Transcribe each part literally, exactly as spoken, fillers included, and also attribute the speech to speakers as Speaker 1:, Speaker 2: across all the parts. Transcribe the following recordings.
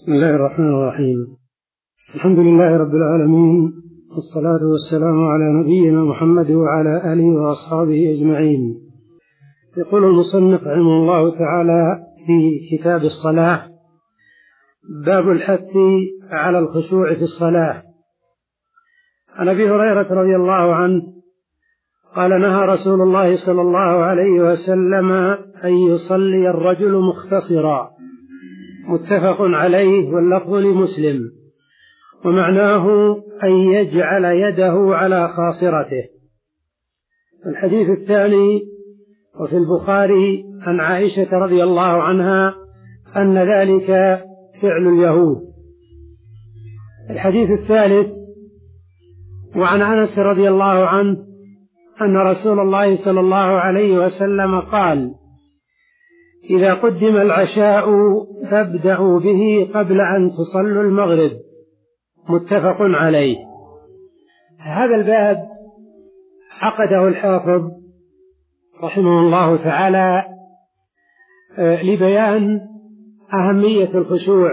Speaker 1: بسم الله الرحمن الرحيم. الحمد لله رب العالمين، والصلاة والسلام على نبينا محمد وعلى آله وأصحابه أجمعين. يقول المصنف رحمه الله تعالى في كتاب الصلاة: باب الحث على الخشوع في الصلاة. عن أبي هريرة رضي الله عنه قال: نهى رسول الله صلى الله عليه وسلم أن يصلي الرجل مختصرا، متفق عليه، واللفظ لمسلم، ومعناه أن يجعل يده على خاصرته. الحديث الثاني وفي البخاري عن عائشة رضي الله عنها أن ذلك فعل اليهود. الحديث الثالث وعن أنس رضي الله عنه أن رسول الله صلى الله عليه وسلم قال: إذا قدم العشاء فابدأوا به قبل أن تصلوا المغرب، متفق عليه. هذا الباب عقده الحافظ رحمه الله تعالى لبيان أهمية الخشوع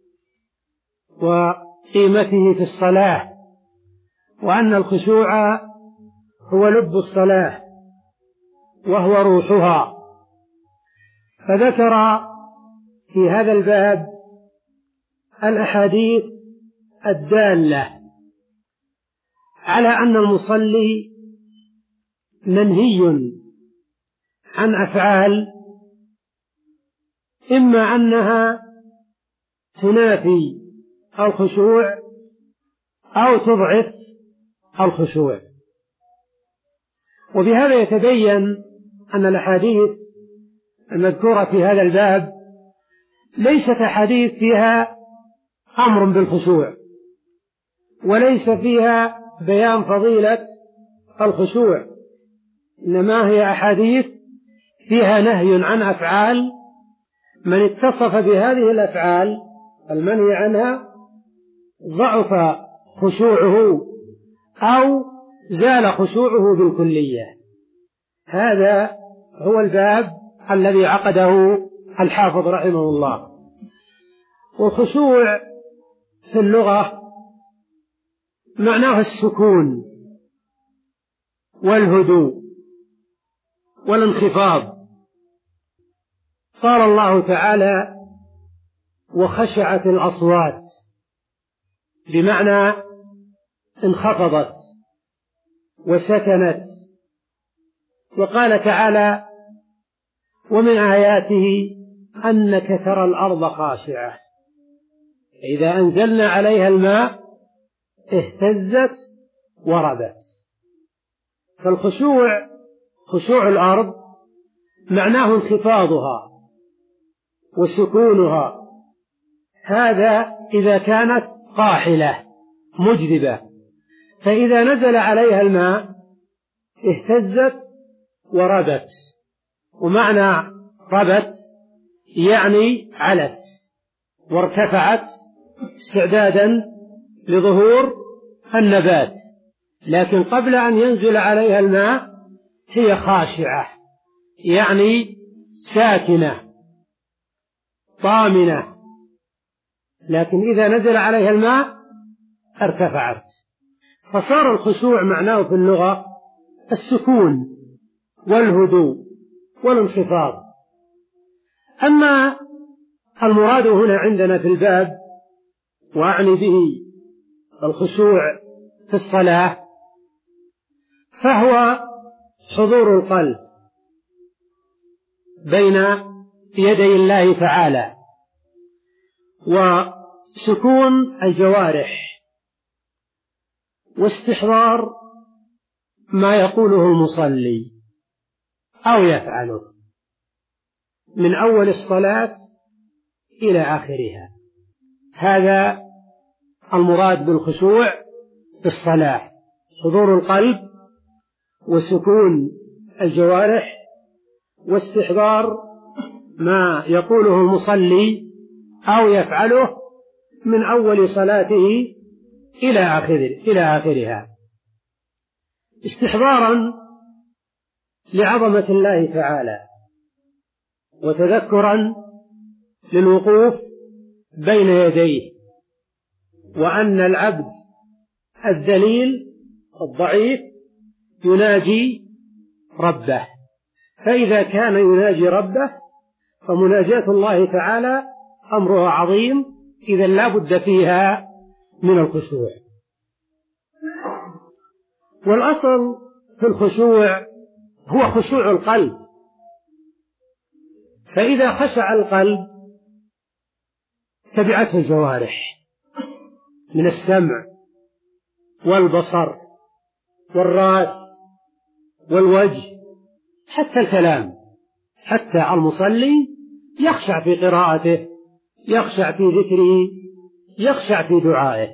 Speaker 1: وقيمته في الصلاة، وأن الخشوع هو لب الصلاة وهو روحها. فذكر في هذا الباب الأحاديث الدالة على أن المصلي منهي عن أفعال إما أنها تنافي الخشوع أو تضعف الخشوع. وبهذا يتبين أن الأحاديث المذكورة في هذا الباب ليست أحاديث فيها أمر بالخشوع، وليس فيها بيان فضيلة الخشوع، إنما هي أحاديث فيها نهي عن أفعال من اتصف بهذه الأفعال المنهي عنها ضعف خشوعه أو زال خشوعه بالكلية. هذا هو الباب الذي عقده الحافظ رحمه الله. والخشوع في اللغة معناه السكون والهدوء والانخفاض. قال الله تعالى: وخشعت الأصوات، بمعنى انخفضت وسكنت. وقال تعالى: ومن آياته أنك ترى الأرض خاشعة إذا أنزلنا عليها الماء اهتزت وربت. فالخشوع خشوع الأرض معناه انخفاضها وسكونها، هذا إذا كانت قاحلة مجذبة. فإذا نزل عليها الماء اهتزت وربت. ومعنى ربت يعني علت وارتفعت استعدادا لظهور النبات، لكن قبل أن ينزل عليها الماء هي خاشعة، يعني ساكنة طامنة، لكن إذا نزل عليها الماء ارتفعت. فصار الخشوع معناه في اللغة السكون والهدوء والانخفاض. أما المراد هنا عندنا في الباب، وأعني به الخشوع في الصلاة، فهو حضور القلب بين يدي الله تعالى، وسكون الجوارح، واستحضار ما يقوله المصلي أو يفعله من أول الصلاة إلى آخرها. هذا المراد بالخشوع في الصلاة: حضور القلب وسكون الجوارح واستحضار ما يقوله المصلي أو يفعله من أول صلاته إلى آخر إلى آخرها، استحضارا لعظمة الله تعالى، وتذكرا للوقوف بين يديه، وأن العبد الذليل الضعيف يناجي ربه، فإذا كان يناجي ربه فمناجاة الله تعالى أمرها عظيم، إذا لا بد فيها من الخشوع. والأصل في الخشوع هو خشوع القلب، فإذا خشع القلب تبعته الجوارح من السمع والبصر والرأس والوجه حتى الكلام، حتى المصلي يخشع في قراءته، يخشع في ذكره، يخشع في دعائه.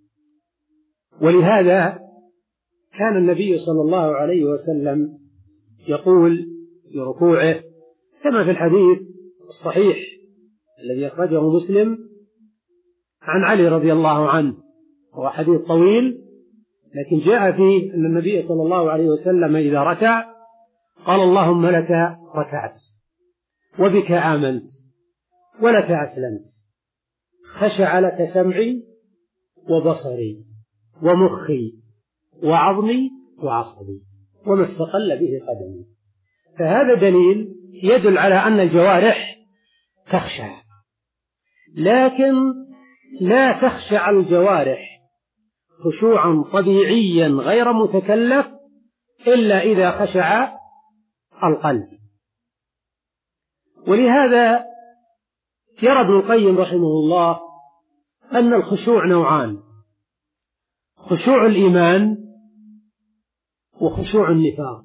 Speaker 1: ولهذا كان النبي صلى الله عليه وسلم يقول في ركوعه كما في الحديث الصحيح الذي أخرجه مسلم عن علي رضي الله عنه، هو حديث طويل لكن جاء فيه أن النبي صلى الله عليه وسلم إذا ركع قال اللهم لك ركعت وبك آمنت ولك أسلمت، خشع لك سمعي وبصري ومخي وعظمي وعصبي وما استقل به قدمي. فهذا دليل يدل على أن الجوارح تخشع، لكن لا تخشع الجوارح خشوعا طبيعيا غير متكلف إلا إذا خشع القلب. ولهذا يرى ابن القيم رحمه الله أن الخشوع نوعان: خشوع الإيمان وخشوع النفاق.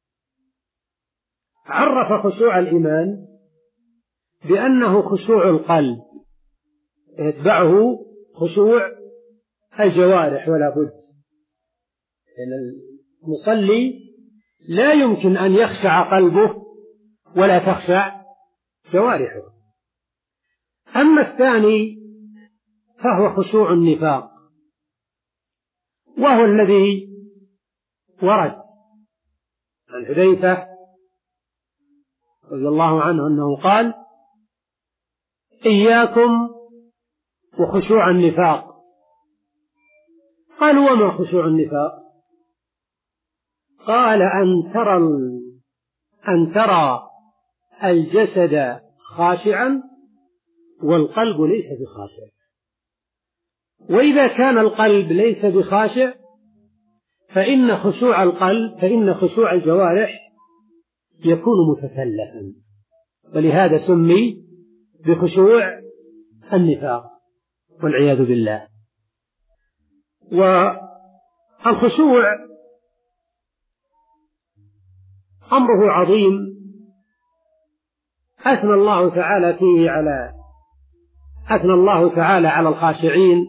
Speaker 1: عرف خشوع الإيمان بأنه خشوع القلب يتبعه خشوع الجوارح، ولا بد، لأن المصلي لا يمكن أن يخشع قلبه ولا تخشع جوارحه. أما الثاني فهو خشوع النفاق، وهو الذي ورد عن حذيفة رضي الله عنه أنه قال إياكم وخشوع النفاق. قالوا وما خشوع النفاق؟ قال أن ترى أن ترى الجسد خاشعا والقلب ليس بخاشع. وإذا كان القلب ليس بخاشع فإن خشوع القلب فإن خشوع الجوارح يكون متكلفا، ولهذا سمي بخشوع النفاق والعياذ بالله. والخشوع أمره عظيم، أثنى الله تعالى فيه على أثنى الله تعالى على الخاشعين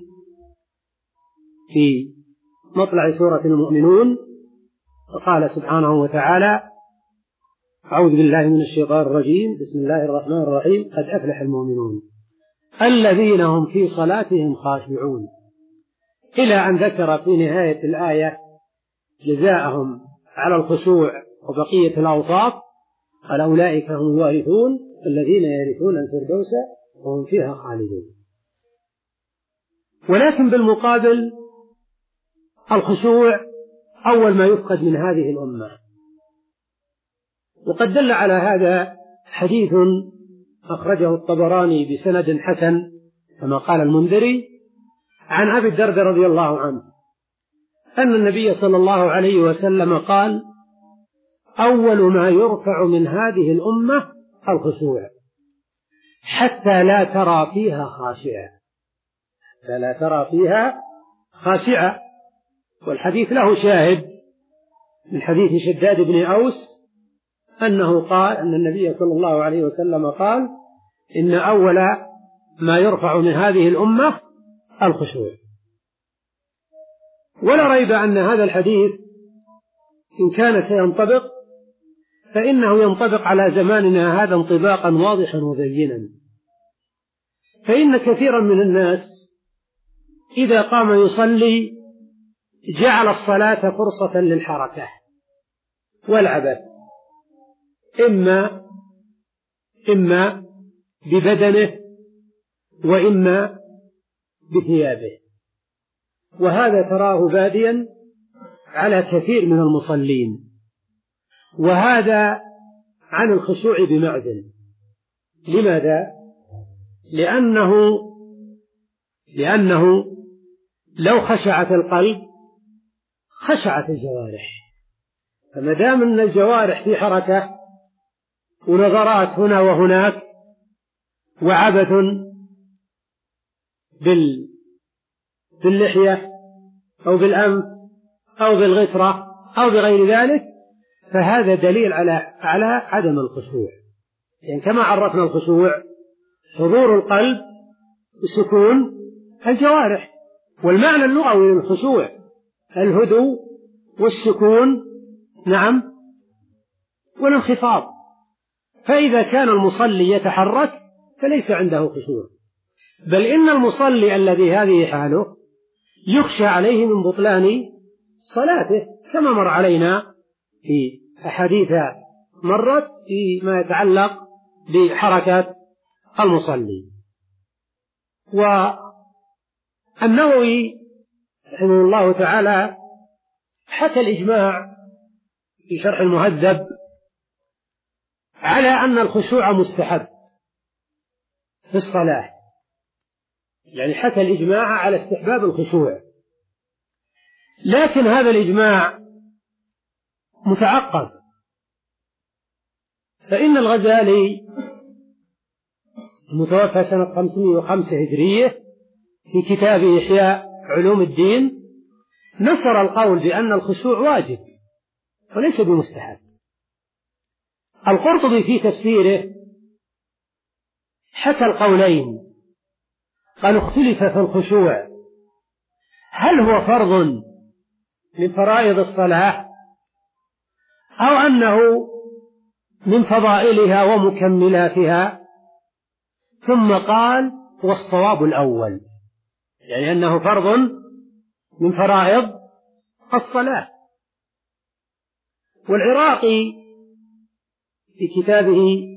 Speaker 1: في مطلع سورة المؤمنون، فقال سبحانه وتعالى: أعوذ بالله من الشيطان الرجيم، بسم الله الرحمن الرحيم، قد أفلح المؤمنون الذين هم في صلاتهم خاشعون، إلى أن ذكر في نهاية الآية جزاءهم على الخشوع وبقية الأوصاف، قال أولئك هم الوارثون الذين يرثون الفردوس وهم فيها خالدون. ولكن بالمقابل الخشوع أول ما يفقد من هذه الأمة، وقد دل على هذا حديث أخرجه الطبراني بسند حسن كما قال المنذري عن أبي الدرداء رضي الله عنه أن النبي صلى الله عليه وسلم قال: أول ما يرفع من هذه الأمة الخشوع حتى لا ترى فيها خاشعة، حتى لا ترى فيها خاشعة. والحديث له شاهد من حديث شداد بن أوس أنه قال أن النبي صلى الله عليه وسلم قال: إن أول ما يرفع من هذه الأمة الخشوع. ولا ريب أن هذا الحديث إن كان سينطبق فإنه ينطبق على زماننا هذا انطباقا واضحا وبينا، فإن كثيرا من الناس إذا قام يصلي جعل الصلاة فرصة للحركة والعبث، إما إما ببدنه وإما بثيابه، وهذا تراه باديا على كثير من المصلين، وهذا عن الخشوع بمعزل. لماذا؟ لأنه لأنه لو خشعت القلب خشعت الجوارح، فما دام أن الجوارح في حركة ونظرات هنا وهناك وعبث بال باللحية أو بالأنف أو بالغترة أو بغير ذلك، فهذا دليل على على عدم الخشوع. يعني كما عرفنا الخشوع حضور القلب وسكون الجوارح، والمعنى اللغوي للخشوع الهدوء والسكون، نعم، والانخفاض. فإذا كان المصلي يتحرك فليس عنده خشوع، بل إن المصلي الذي هذه حاله يخشى عليه من بطلان صلاته، كما مر علينا في أحاديث مرت فيما يتعلق بحركات المصلي. والنووي رحمه الله تعالى حكى الإجماع في شرح المهذب على أن الخشوع مستحب في الصلاة، يعني حكى الإجماع على استحباب الخشوع، لكن هذا الإجماع متعقب، فإن الغزالي المتوفى سنة خمسمائة وخمسة هجرية في كتابه إحياء علوم الدين نصر القول بأن الخشوع واجب وليس بمستحب. القرطبي في تفسيره حكى القولين، قال اختلف في الخشوع هل هو فرض من فرائض الصلاة أو أنه من فضائلها ومكملاتها، ثم قال والصواب الأول، يعني أنه فرض من فرائض الصلاة. والعراقي في كتابه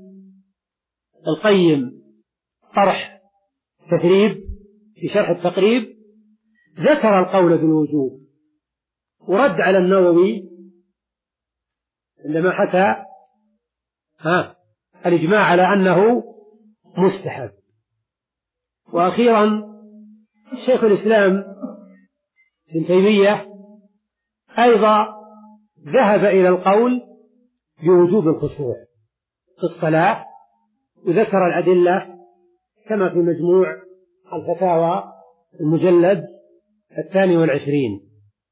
Speaker 1: القيم طرح تثريب في شرح التقريب ذكر القول بالوجوب ورد على النووي عندما حكى ها الإجماع على أنه مستحب. وأخيرا شيخ الإسلام ابن تيمية أيضا ذهب إلى القول بوجوب الخشوع في الصلاة، وذكر الأدلة كما في مجموع الفتاوى المجلد الثاني والعشرين.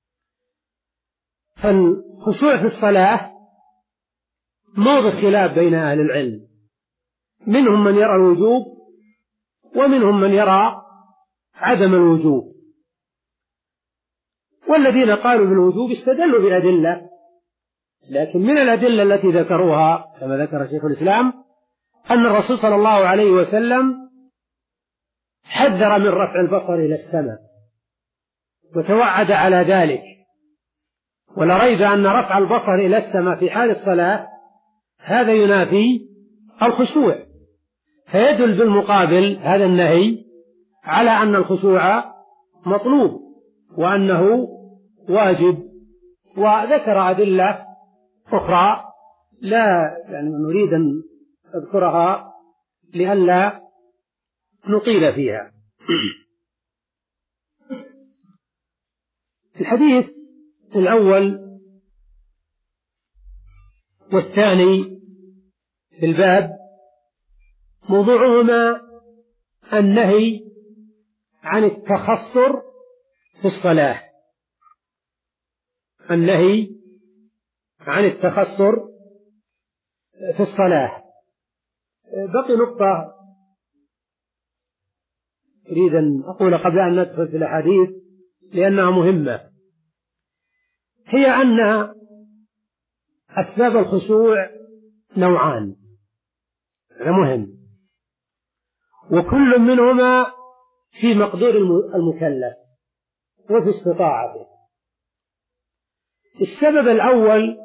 Speaker 1: فالخشوع في الصلاة موضع خلاف بين أهل العلم، منهم من يرى الوجوب ومنهم من يرى عدم الوجوب، والذين قالوا بالوجوب استدلوا بأدلة، لكن من الأدلة التي ذكروها كما ذكر شيخ الإسلام أن الرسول صلى الله عليه وسلم حذر من رفع البصر إلى السماء وتوعد على ذلك، ولا ريب أن رفع البصر إلى السماء في حال الصلاة هذا ينافي الخشوع، فيدل بالمقابل هذا النهي على أن الخشوع مطلوب وأنه واجب. وذكر أدلة أخرى لا يعني نريد أن أذكرها لئلا نطيل فيها. الحديث الأول والثاني في الباب موضوعهما النهي عن التخصر في الصلاة، النهي عن التخصر في الصلاة. بقي نقطة أريد أن أقول قبل أن ندخل في الأحاديث لأنها مهمة، هي أن أسباب الخشوع نوعان، هذا مهم، وكل منهما في مقدور المكلف وفي استطاعته. السبب الأول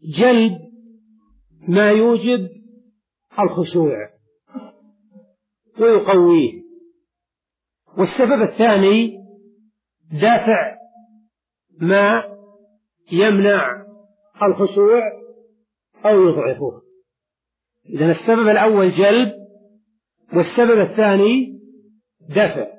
Speaker 1: جلب ما يوجب الخشوع، ويقويه. والسبب الثاني دافع ما يمنع الخشوع أو يضعفه. إذن السبب الأول جلب، والسبب الثاني دفع.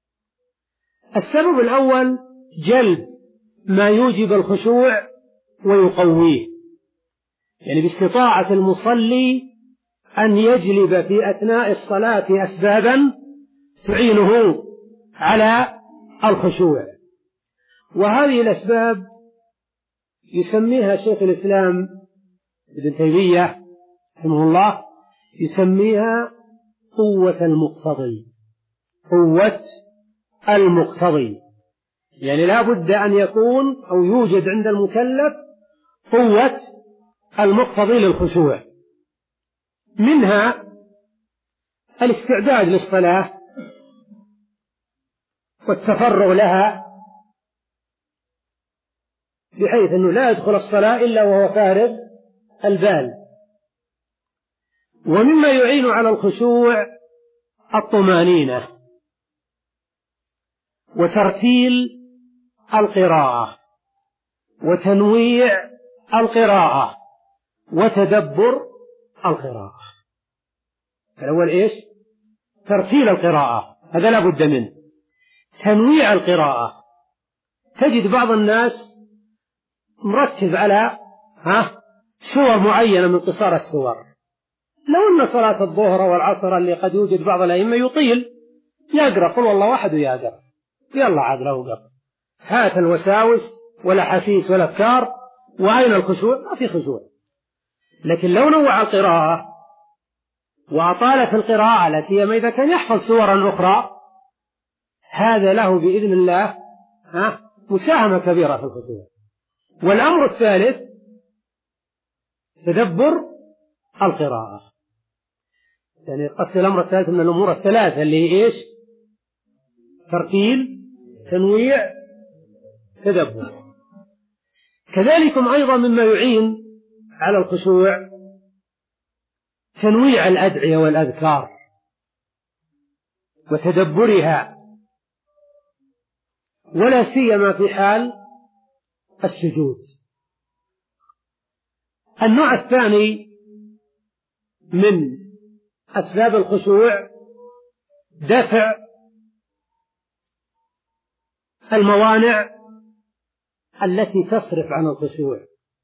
Speaker 1: السبب الأول جلب ما يوجب الخشوع ويقويه، يعني باستطاعة المصلي أن يجلب في أثناء الصلاة أسبابا تعينه على الخشوع. وهذه الأسباب يسميها شيخ الإسلام ابن تيمية رحمه الله يسميها قوة المقتضي. قوة المقتضي يعني لا بد أن يكون أو يوجد عند المكلف قوة المقتضي للخشوع. منها الاستعداد للصلاة والتفرغ لها، بحيث أنه لا يدخل الصلاة إلا وهو فارغ البال. ومما يعين على الخشوع الطمانينة وترتيل القراءة وتنويع القراءة وتدبر القراءة. الأول إيش؟ ترتيل القراءة، هذا لا بد منه. تنويع القراءة، تجد بعض الناس مركز على ها سور معينة من قصار السور. لو أن صلاة الظهر والعصر اللي قد يوجد بعض الأئمة يطيل، يقرأ قل والله واحد ويقرأ، يلا عاد له قرأ، هات الوساوس والأحاسيس والأفكار، وأين الخشوع؟ ما في خشوع. لكن لو نوع القراءة وأطال في القراءة، لا سيما إذا كان يحفظ سورا أخرى، هذا له بإذن الله ها مساهمة كبيرة في الخشوع. والأمر الثالث تدبر القراءة، يعني قصد الأمر الثالث من الأمور الثلاثة اللي هي إيش؟ ترتيل، تنويع، تدبر. كذلك أيضا مما يعين على الخشوع تنويع الأدعية والأذكار وتدبرها، ولا سيما في حال السجود. النوع الثاني من أسباب الخشوع دفع الموانع التي تصرف عن الخشوع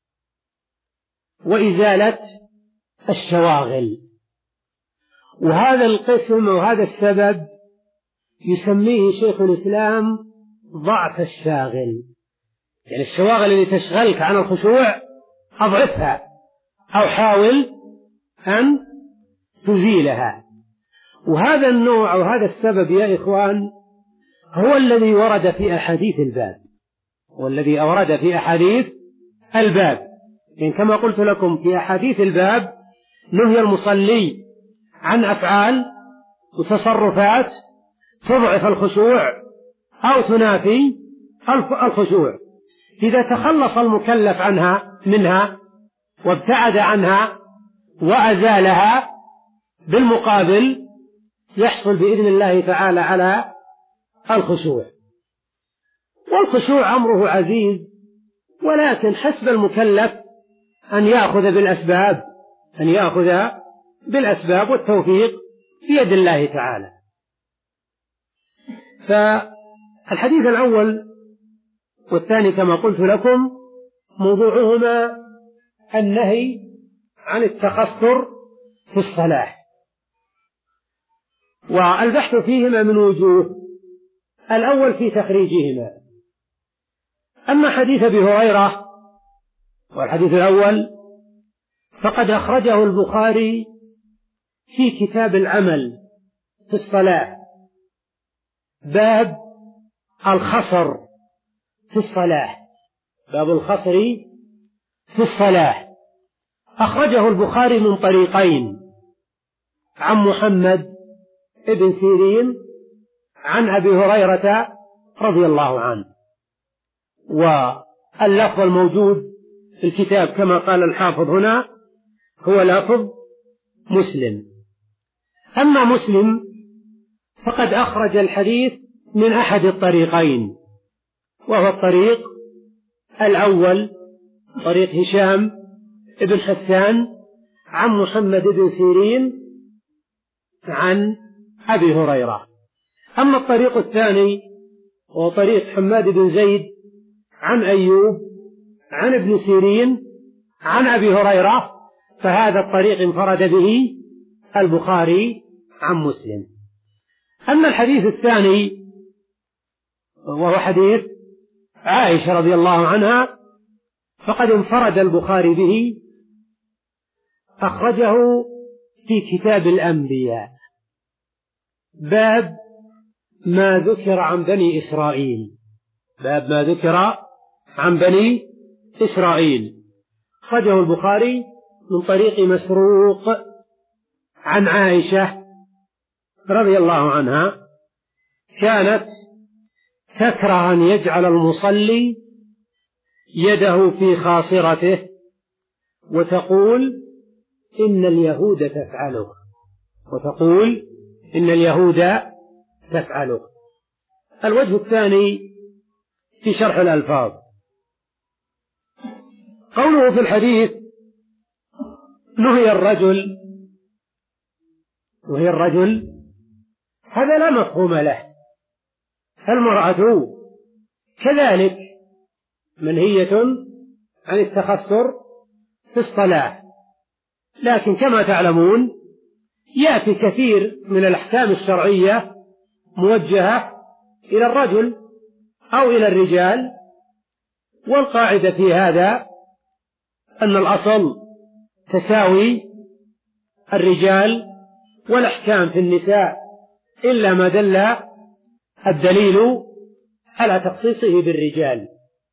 Speaker 1: وإزالة الشواغل. وهذا القسم وهذا السبب يسميه شيخ الإسلام ضعف الشاغل، يعني الشواغل اللي تشغلك عن الخشوع أضعفها أو حاول أن تزيلها. وهذا النوع وهذا السبب يا إخوان هو الذي ورد في أحاديث الباب، والذي أورد في أحاديث الباب. يعني كما قلت لكم في أحاديث الباب نهي المصلي عن أفعال وتصرفات تضعف الخشوع أو تنافي الخشوع. إذا تخلص المكلف عنها منها وابتعد عنها وأزالها، بالمقابل يحصل بإذن الله تعالى على الخشوع. والخشوع أمره عزيز، ولكن حسب المكلف أن يأخذ بالأسباب أن يأخذ بالأسباب والتوفيق بيد الله تعالى. فالحديث الأول والثاني كما قلت لكم موضوعهما النهي عن التخسر في الصلاة، والبحث فيهما من وجوه. الأول في تخريجهما. أما حديث أبي هريرة والحديث الأول فقد أخرجه البخاري في كتاب العمل في الصلاة، باب الخصر في الصلاة، باب الخصر في الصلاة. أخرجه البخاري من طريقين، عن محمد ابن سيرين عن أبي هريرة رضي الله عنه، واللفظ الموجود في الكتاب كما قال الحافظ هنا هو لفظ مسلم. أما مسلم فقد أخرج الحديث من أحد الطريقين، وهو الطريق الأول طريق هشام بن حسان عن محمد بن سيرين عن أبي هريرة. أما الطريق الثاني وهو طريق حماد بن زيد عن أيوب عن ابن سيرين عن أبي هريرة، فهذا الطريق انفرد به البخاري عن مسلم. أما الحديث الثاني وهو حديث عائشة رضي الله عنها فقد انفرد البخاري به، أخرجه في كتاب الأنبياء باب ما ذكر عن بني إسرائيل، باب ما ذكر عن بني إسرائيل، أخرجه البخاري من طريق مسروق عن عائشة رضي الله عنها كانت تكره أن يجعل المصلي يده في خاصرته وتقول إن اليهود تفعله، وتقول إن اليهود تفعله. الوجه الثاني في شرح الألفاظ، قوله في الحديث نهي الرجل، نهي الرجل هذا لا مفهوم له، المرأة كذلك منهية عن التخسر في الصلاة، لكن كما تعلمون يأتي كثير من الأحكام الشرعية موجهة إلى الرجل أو إلى الرجال، والقاعدة في هذا أن الأصل تساوي الرجال، والأحكام في النساء إلا ما دل الدليل على تخصيصه بالرجال.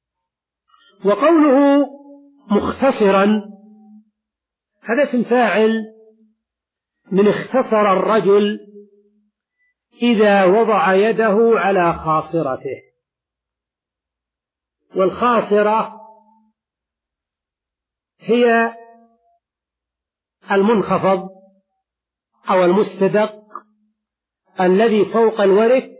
Speaker 1: وقوله مختصرا هذا اسم فاعل من اختصر الرجل إذا وضع يده على خاصرته، والخاصرة هي المنخفض أو المستدق الذي فوق الورك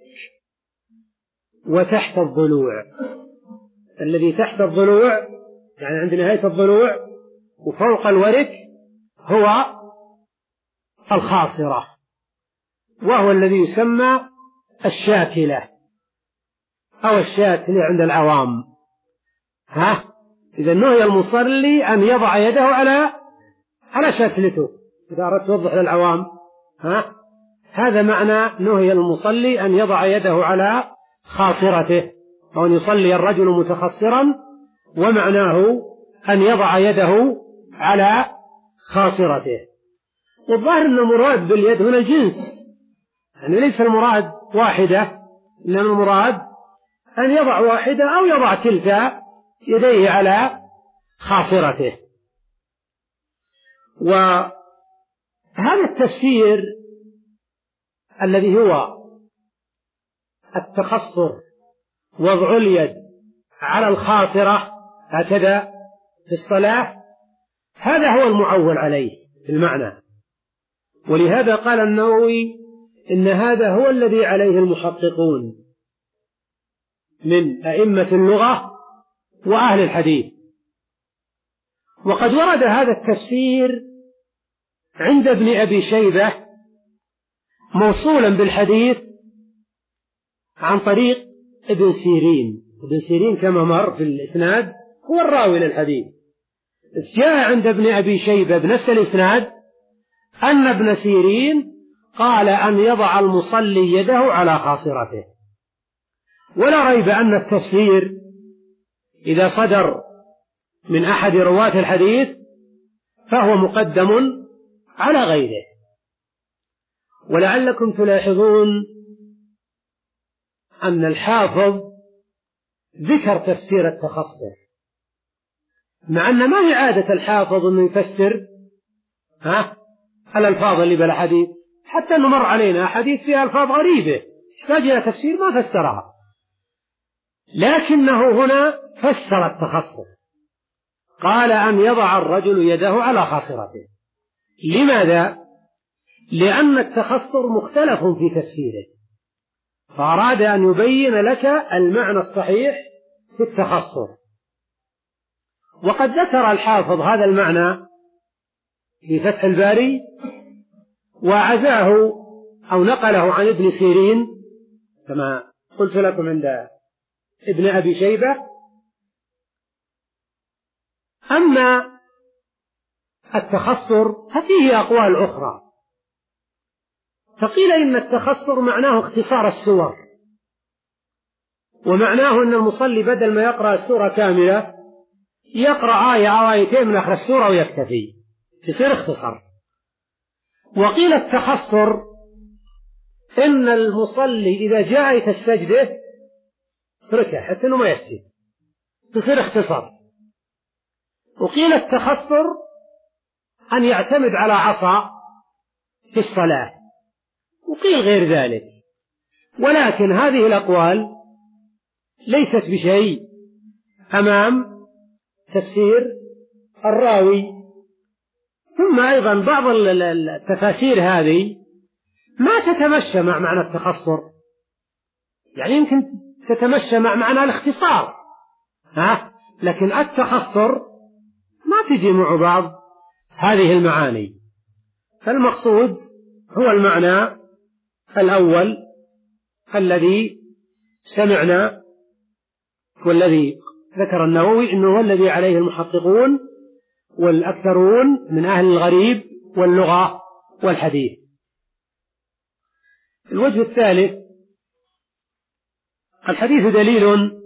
Speaker 1: وتحت الضلوع، الذي تحت الضلوع يعني عند نهاية الضلوع وفوق الورك هو الخاصرة، وهو الذي يسمى الشاكلة أو الشاتلة عند العوام. ها إذا نهي المصلي أن يضع يده على على شاتلته، إذا أردت توضح للعوام ها هذا معنى نهي المصلي أن يضع يده على خاصرته، أو أن يصلي الرجل متخصرا ومعناه أن يضع يده على خاصرته. والظاهر أن المراد باليد هنا الجنس، يعني ليس المراد واحدة، إنما المراد أن يضع واحدة أو يضع كلتا يديه على خاصرته. وهذا التفسير الذي هو التخصر وضع اليد على الخاصرة هكذا في الصلاة، هذا هو المعول عليه في المعنى، ولهذا قال النووي إن هذا هو الذي عليه المحققون من أئمة اللغة وأهل الحديث. وقد ورد هذا التفسير عند ابن أبي شيبة موصولا بالحديث عن طريق ابن سيرين، ابن سيرين كما مر في الإسناد هو الراوي للحديث. جاء عند ابن أبي شيبة بنفس الإسناد أن ابن سيرين قال أن يضع المصلي يده على خاصرته. ولا ريب أن التفسير إذا صدر من أحد رواة الحديث فهو مقدم على غيره. ولعلكم تلاحظون أن الحافظ ذكر تفسير التخصر، مع أن ما هي عادة الحافظ أنه يفسر ها الألفاظ اللي بالحديث، حتى أنه مر علينا حديث فيها ألفاظ غريبة يحتاج إلى تفسير ما فسرها، لكنه هنا فسر التخصر، قال أن يضع الرجل يده على خاصرته. لماذا؟ لأن التخصر مختلف في تفسيره، فأراد أن يبين لك المعنى الصحيح في التخصر. وقد ذكر الحافظ هذا المعنى في فتح الباري، وعزاه أو نقله عن ابن سيرين كما قلت لكم عند ابن أبي شيبة. أما التخصر ففيه أقوال أخرى، فقيل إن التخصر معناه اختصار السور، ومعناه أن المصلي بدل ما يقرأ السورة كاملة يقرأ آية أو آيتين من آخر السورة ويكتفي، يصير اختصار. وقيل التخصر إن المصلي إذا جاء آية السجدة تركها حتى أنه ما يسجد، تصير اختصار. وقيل التخصر أن يعتمد على عصا في الصلاة، وقيل غير ذلك. ولكن هذه الأقوال ليست بشيء أمام تفسير الراوي. ثم أيضا بعض التفاسير هذه ما تتمشى مع معنى التخصر، يعني يمكن تتمشى مع معنى الاختصار، ها؟ لكن التخصر ما تجي مع بعض هذه المعاني. فالمقصود هو المعنى الأول الذي سمعنا، والذي ذكر النووي إنه هو الذي عليه المحققون والأكثرون من أهل الغريب واللغة والحديث. الوجه الثالث: الحديث دليل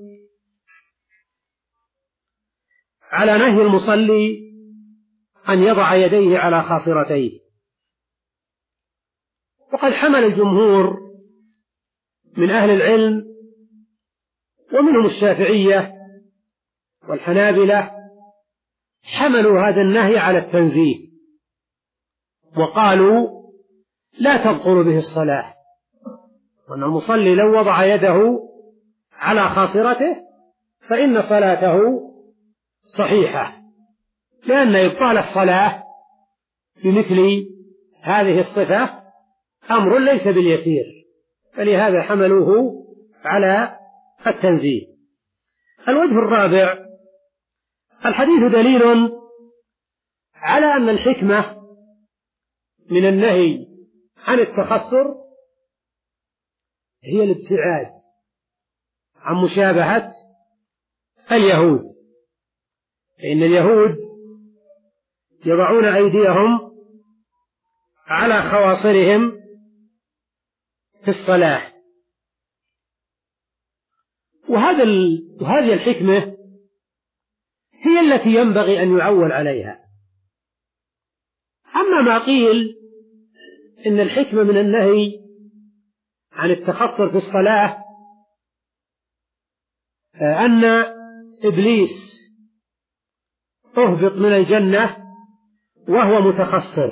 Speaker 1: على نهي المصلي أن يضع يديه على خاصرتيه. وقد حمل الجمهور من أهل العلم ومنهم الشافعية والحنابلة حملوا هذا النهي على التنزيه، وقالوا لا تبطل به الصلاة، وأن المصلي لو وضع يده على خاصرته فإن صلاته صحيحة، لأن إبطال الصلاة بمثل هذه الصفة أمر ليس باليسير، فلهذا حملوه على التنزيه. الوجه الرابع: الحديث دليل على أن الحكمة من النهي عن التخصر هي الابتعاد عن مشابهة اليهود، فإن اليهود يضعون أيديهم على خواصرهم في الصلاة، وهذا وهذه الحكمة هي التي ينبغي أن يعول عليها. أما ما قيل إن الحكمة من النهي عن التخصر في الصلاة أن إبليس أهبط من الجنة وهو متخصر،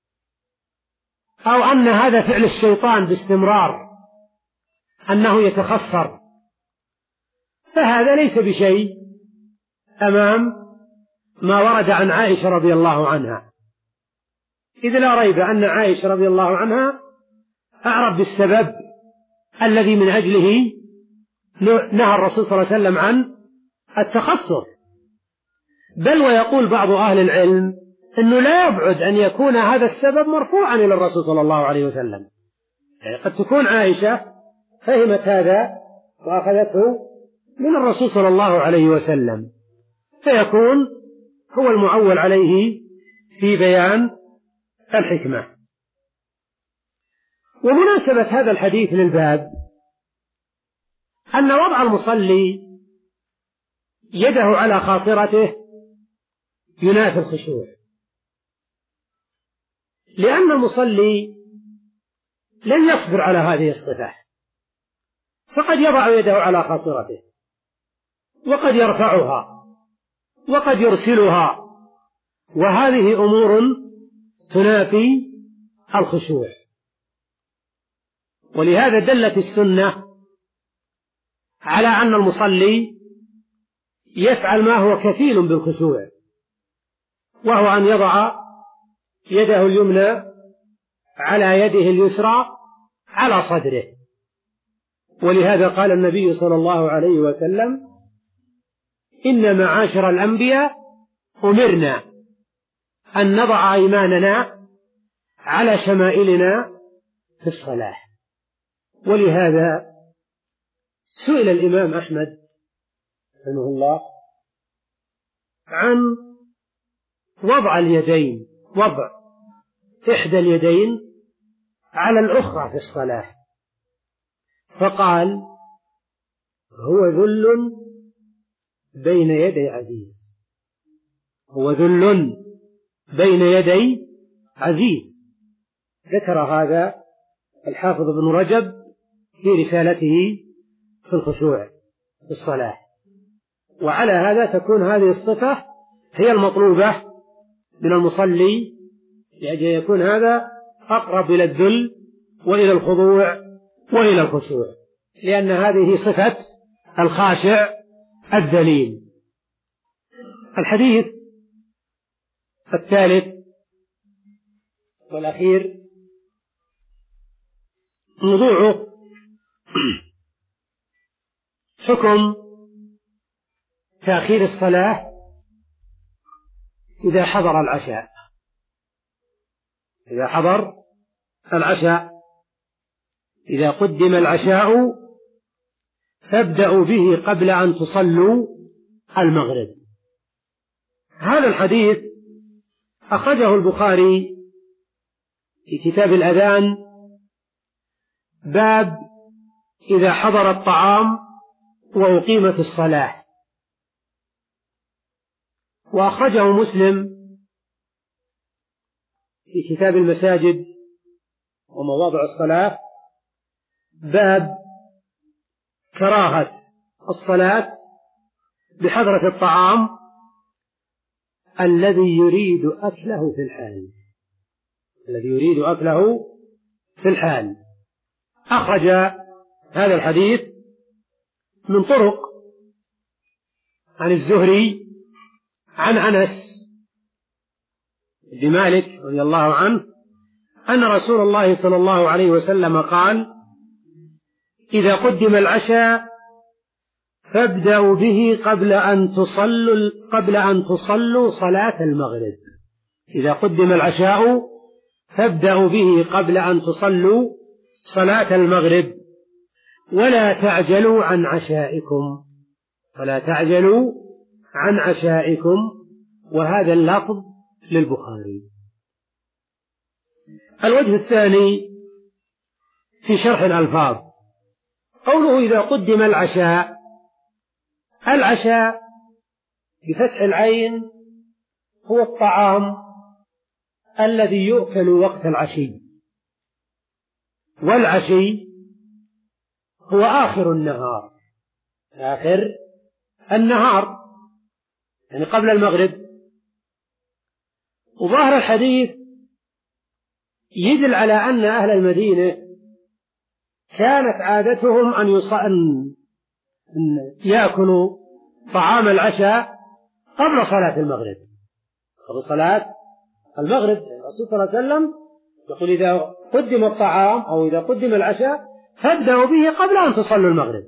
Speaker 1: أو أن هذا فعل الشيطان باستمرار أنه يتخصر، فهذا ليس بشيء أمام ما ورد عن عائشة رضي الله عنها، إذ لا ريب أن عائشة رضي الله عنها أعرف بالسبب الذي من أجله نهى الرسول صلى الله عليه وسلم عن التخصر. بل ويقول بعض أهل العلم أنه لا يبعد أن يكون هذا السبب مرفوعا إلى الرسول صلى الله عليه وسلم، يعني قد تكون عائشة فهمت هذا وأخذته من الرسول صلى الله عليه وسلم، فيكون هو المعول عليه في بيان الحكمة. ومناسبة هذا الحديث للباب أن وضع المصلي يده على خاصرته ينافي الخشوع، لأن المصلي لن يصبر على هذه الصفة، فقد يضع يده على خاصرته وقد يرفعها وقد يرسلها، وهذه أمور تنافي الخشوع. ولهذا دلت السنة على أن المصلي يفعل ما هو كفيل بالخشوع، وهو أن يضع يده اليمنى على يده اليسرى على صدره، ولهذا قال النبي صلى الله عليه وسلم: إن معاشر الأنبياء أمرنا أن نضع أيماننا على شمائلنا في الصلاة. ولهذا سئل الإمام أحمد رحمه الله عن وضع اليدين، وضع إحدى اليدين على الأخرى في الصلاة، فقال: هو ذل بين يدي عزيز، هو ذل بين يدي عزيز. ذكر هذا الحافظ ابن رجب في رسالته في الخشوع في الصلاة. وعلى هذا تكون هذه الصفة هي المطلوبة من المصلي، لأجل يكون هذا أقرب إلى الذل وإلى الخضوع وإلى الخشوع، لأن هذه صفة الخاشع الذليل. الحديث الثالث والأخير موضوعه حكم تأخير الصلاة إذا حضر العشاء. إذا حضر العشاء، إذا قدم العشاء فابدأوا به قبل أن تصلوا المغرب. هذا الحديث أخرجه البخاري في كتاب الأذان، باب إذا حضر الطعام وأقيمت الصلاة. وأخرجه مسلم في كتاب المساجد ومواضع الصلاة، باب كراهة الصلاة بحضرة الطعام الذي يريد أكله في الحال، الذي يريد أكله في الحال. أخرج هذا الحديث من طرق عن الزهري عن أنس بن مالك رضي الله عنه أن رسول الله صلى الله عليه وسلم قال: إذا قدم العشاء فابدأوا به قبل أن تصلوا قبل أن تصلوا صلاة المغرب. إذا قدم العشاء فابدأوا به قبل أن تصلوا صلاة المغرب، ولا تعجلوا عن عشائكم، ولا تعجلوا عن عشائكم. وهذا اللفظ للبخاري. الوجه الثاني في شرح الألفاظ، قوله إذا قدم العشاء، العشاء بفتح العين هو الطعام الذي يؤكل وقت العشي، والعشي هو آخر النهار، آخر النهار يعني قبل المغرب. وظاهر الحديث يدل على أن أهل المدينة كانت عادتهم أن يأكلوا طعام العشاء قبل صلاة المغرب، قبل صلاة المغرب. الرسول صلى الله عليه وسلم يقول: إذا قدم الطعام أو إذا قدم العشاء فابدأوا به قبل أن تصلوا المغرب.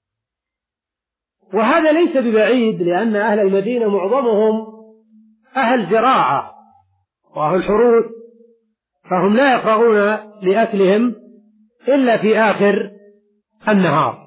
Speaker 1: وهذا ليس ببعيد، لأن أهل المدينة معظمهم أهل زراعة وأهل حروث، فهم لا يفرغون لأكلهم إلا في آخر النهار.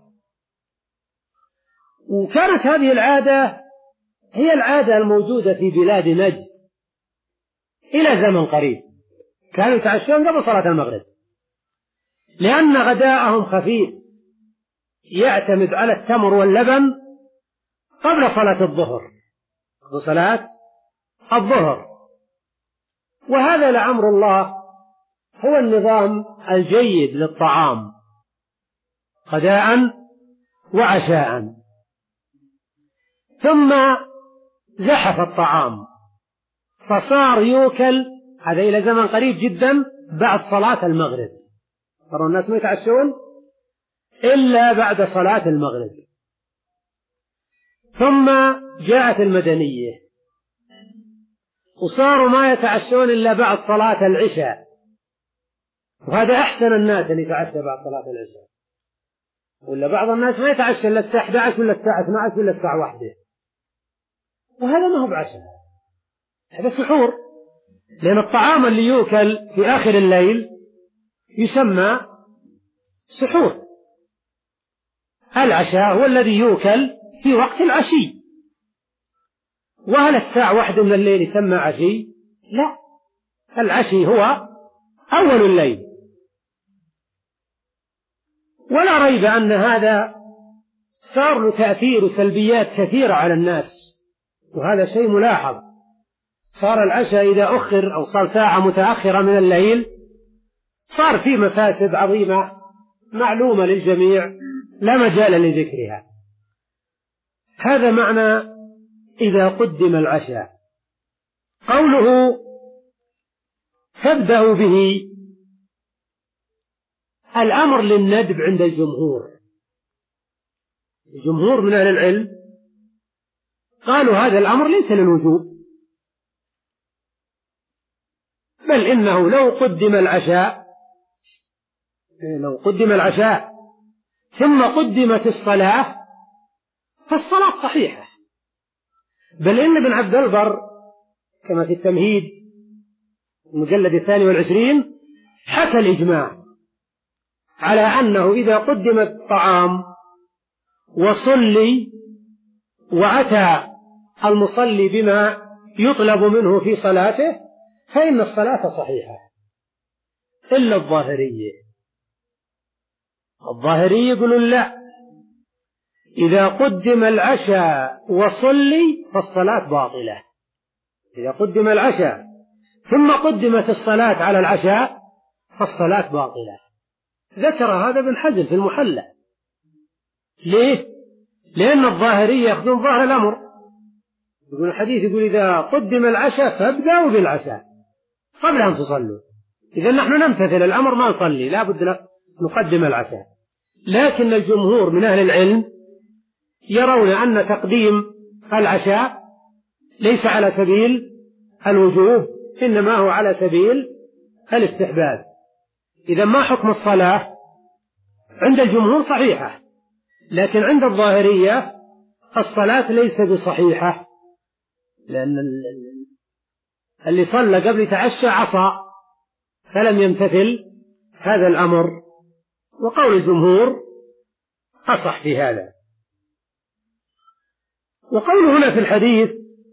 Speaker 1: وكانت هذه العادة هي العادة الموجودة في بلاد نجد إلى زمن قريب، كانوا يتعشون قبل صلاة المغرب، لأن غداءهم خفيف يعتمد على التمر واللبن قبل صلاة الظهر، قبل صلاة الظهر. وهذا لأمر الله هو النظام الجيد للطعام، غداء وعشاء. ثم زحف الطعام فصار يوكل، هذا إلى زمن قريب جدا، بعد صلاة المغرب. صاروا الناس ما يتعشون إلا بعد صلاة المغرب. ثم جاءت المدنية وصاروا ما يتعشون إلا بعد صلاة العشاء، وهذا أحسن الناس أن يتعشى بعد صلاة العشاء. ولا بعض الناس ما يتعشى إلا الساعة إحدى عشر ولا الساعة اثنتي عشرة ولا الساعة واحدة، وهذا ما هو بعشاء، هذا سحور، لأن الطعام اللي يؤكل في آخر الليل يسمى سحور. العشاء هو الذي يؤكل في وقت العشي. وهل الساعة واحدة من الليل يسمى عشي؟ لا، العشي هو أول الليل. ولا ريب أن هذا صار له تأثير وسلبيات كثيرة على الناس، وهذا شيء ملاحظ. صار العشاء إذا أخر أو صار ساعة متأخرة من الليل صار فيه مفاسد عظيمة معلومة للجميع لا مجال لذكرها. هذا معنى إذا قدم العشاء. قوله تبدأ به، الأمر للندب عند الجمهور. الجمهور من أهل العلم قالوا هذا الأمر ليس للوجوب، بل إنه لو قدم العشاء لو قدم العشاء ثم قدمت الصلاة فالصلاة صحيحة. بل إن ابن عبد البر كما في التمهيد المجلد الثاني والعشرين حكى الإجماع على أنه إذا قدم الطعام وصلي وأتى المصلي بما يطلب منه في صلاته فإن الصلاة صحيحة، إلا الظاهرية. الظاهرية يقولون لا، إذا قدم العشاء وصلي فالصلاة باطلة. إذا قدم العشاء ثم قدمت الصلاة على العشاء فالصلاة باطلة. ذكر هذا ابن حزم في المحلى. ليه؟ لأن الظاهرية يأخذون ظاهر الأمر، يقول الحديث يقول إذا قدم العشاء فابدأوا بالعشاء قبل أن تصلوا. إذا نحن نمتثل الأمر ما نصلي، لا بد نقدم العشاء. لكن الجمهور من أهل العلم يرون أن تقديم العشاء ليس على سبيل الوجوب، إنما هو على سبيل الاستحباب. إذا ما حكم الصلاة؟ عند الجمهور صحيحة، لكن عند الظاهرية الصلاة ليس بصحيحة، لأن اللي صلى قبل يتعشى عصى فلم يمتثل هذا الأمر، وقول الجمهور أصح في هذا. وقول هنا في الحديث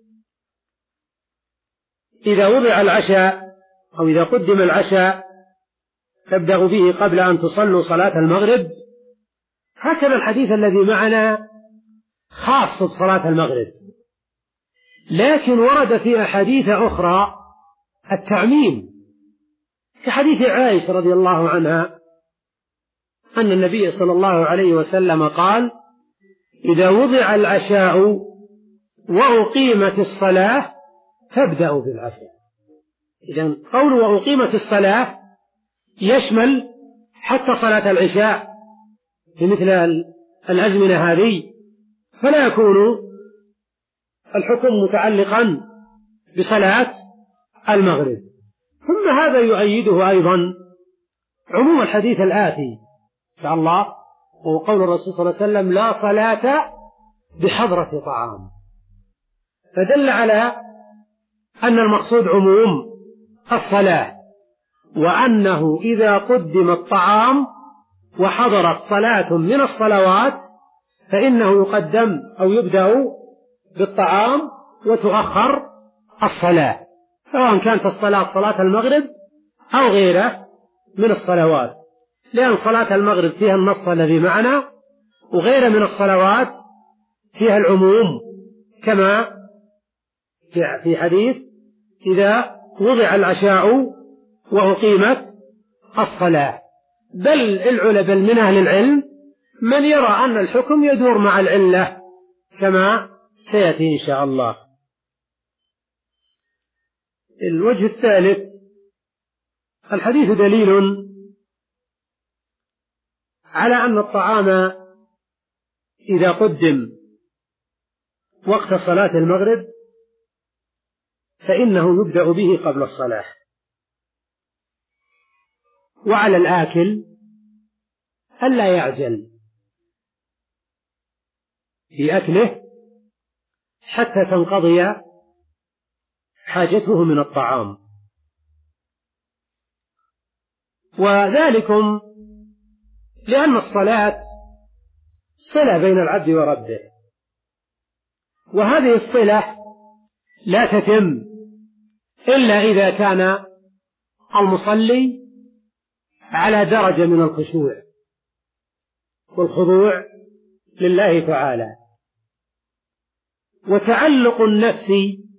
Speaker 1: إذا وضع العشاء أو إذا قدم العشاء تبدأ به قبل أن تصلوا صلاة المغرب، هكذا الحديث الذي معنا خاص بصلاة المغرب، لكن ورد في أحاديث أخرى التعميم، كحديث عائشة رضي الله عنها أن النبي صلى الله عليه وسلم قال إذا وضع العشاء وأقيمت الصلاة فابدأوا بالعشاء. إذن قول وأقيمت الصلاة يشمل حتى صلاة العشاء في مثل الأزمنة هذه، فلا يكون الحكم متعلقا بصلاة المغرب. ثم هذا يؤيده أيضا عموم الحديث الآتي إن شاء الله، وقول الرسول صلى الله عليه وسلم لا صلاة بحضرة طعام، فدل على أن المقصود عموم الصلاة، وأنه إذا قدم الطعام وحضرت صلاة من الصلوات فإنه يقدم أو يبدأ بالطعام وتؤخر الصلاة، سواء كانت الصلاة صلاة المغرب أو غيره من الصلوات، لأن صلاة المغرب فيها النص الذي معنا، وغيره من الصلوات فيها العموم كما في حديث إذا وضع العشاء وأقيمت الصلاة. بل العلماء بل من أهل العلم من يرى أن الحكم يدور مع العلة كما سيأتي إن شاء الله. الوجه الثالث، الحديث دليل على أن الطعام إذا قدم وقت صلاة المغرب فإنه يبدأ به قبل الصلاة، وعلى الآكل ألا يعجل في أكله حتى تنقضي حاجته من الطعام. وذلكم لأن الصلاة صلة بين العبد وربه، وهذه الصلة لا تتم إلا إذا كان المصلي على درجة من الخشوع والخضوع لله تعالى، وتعلق النفس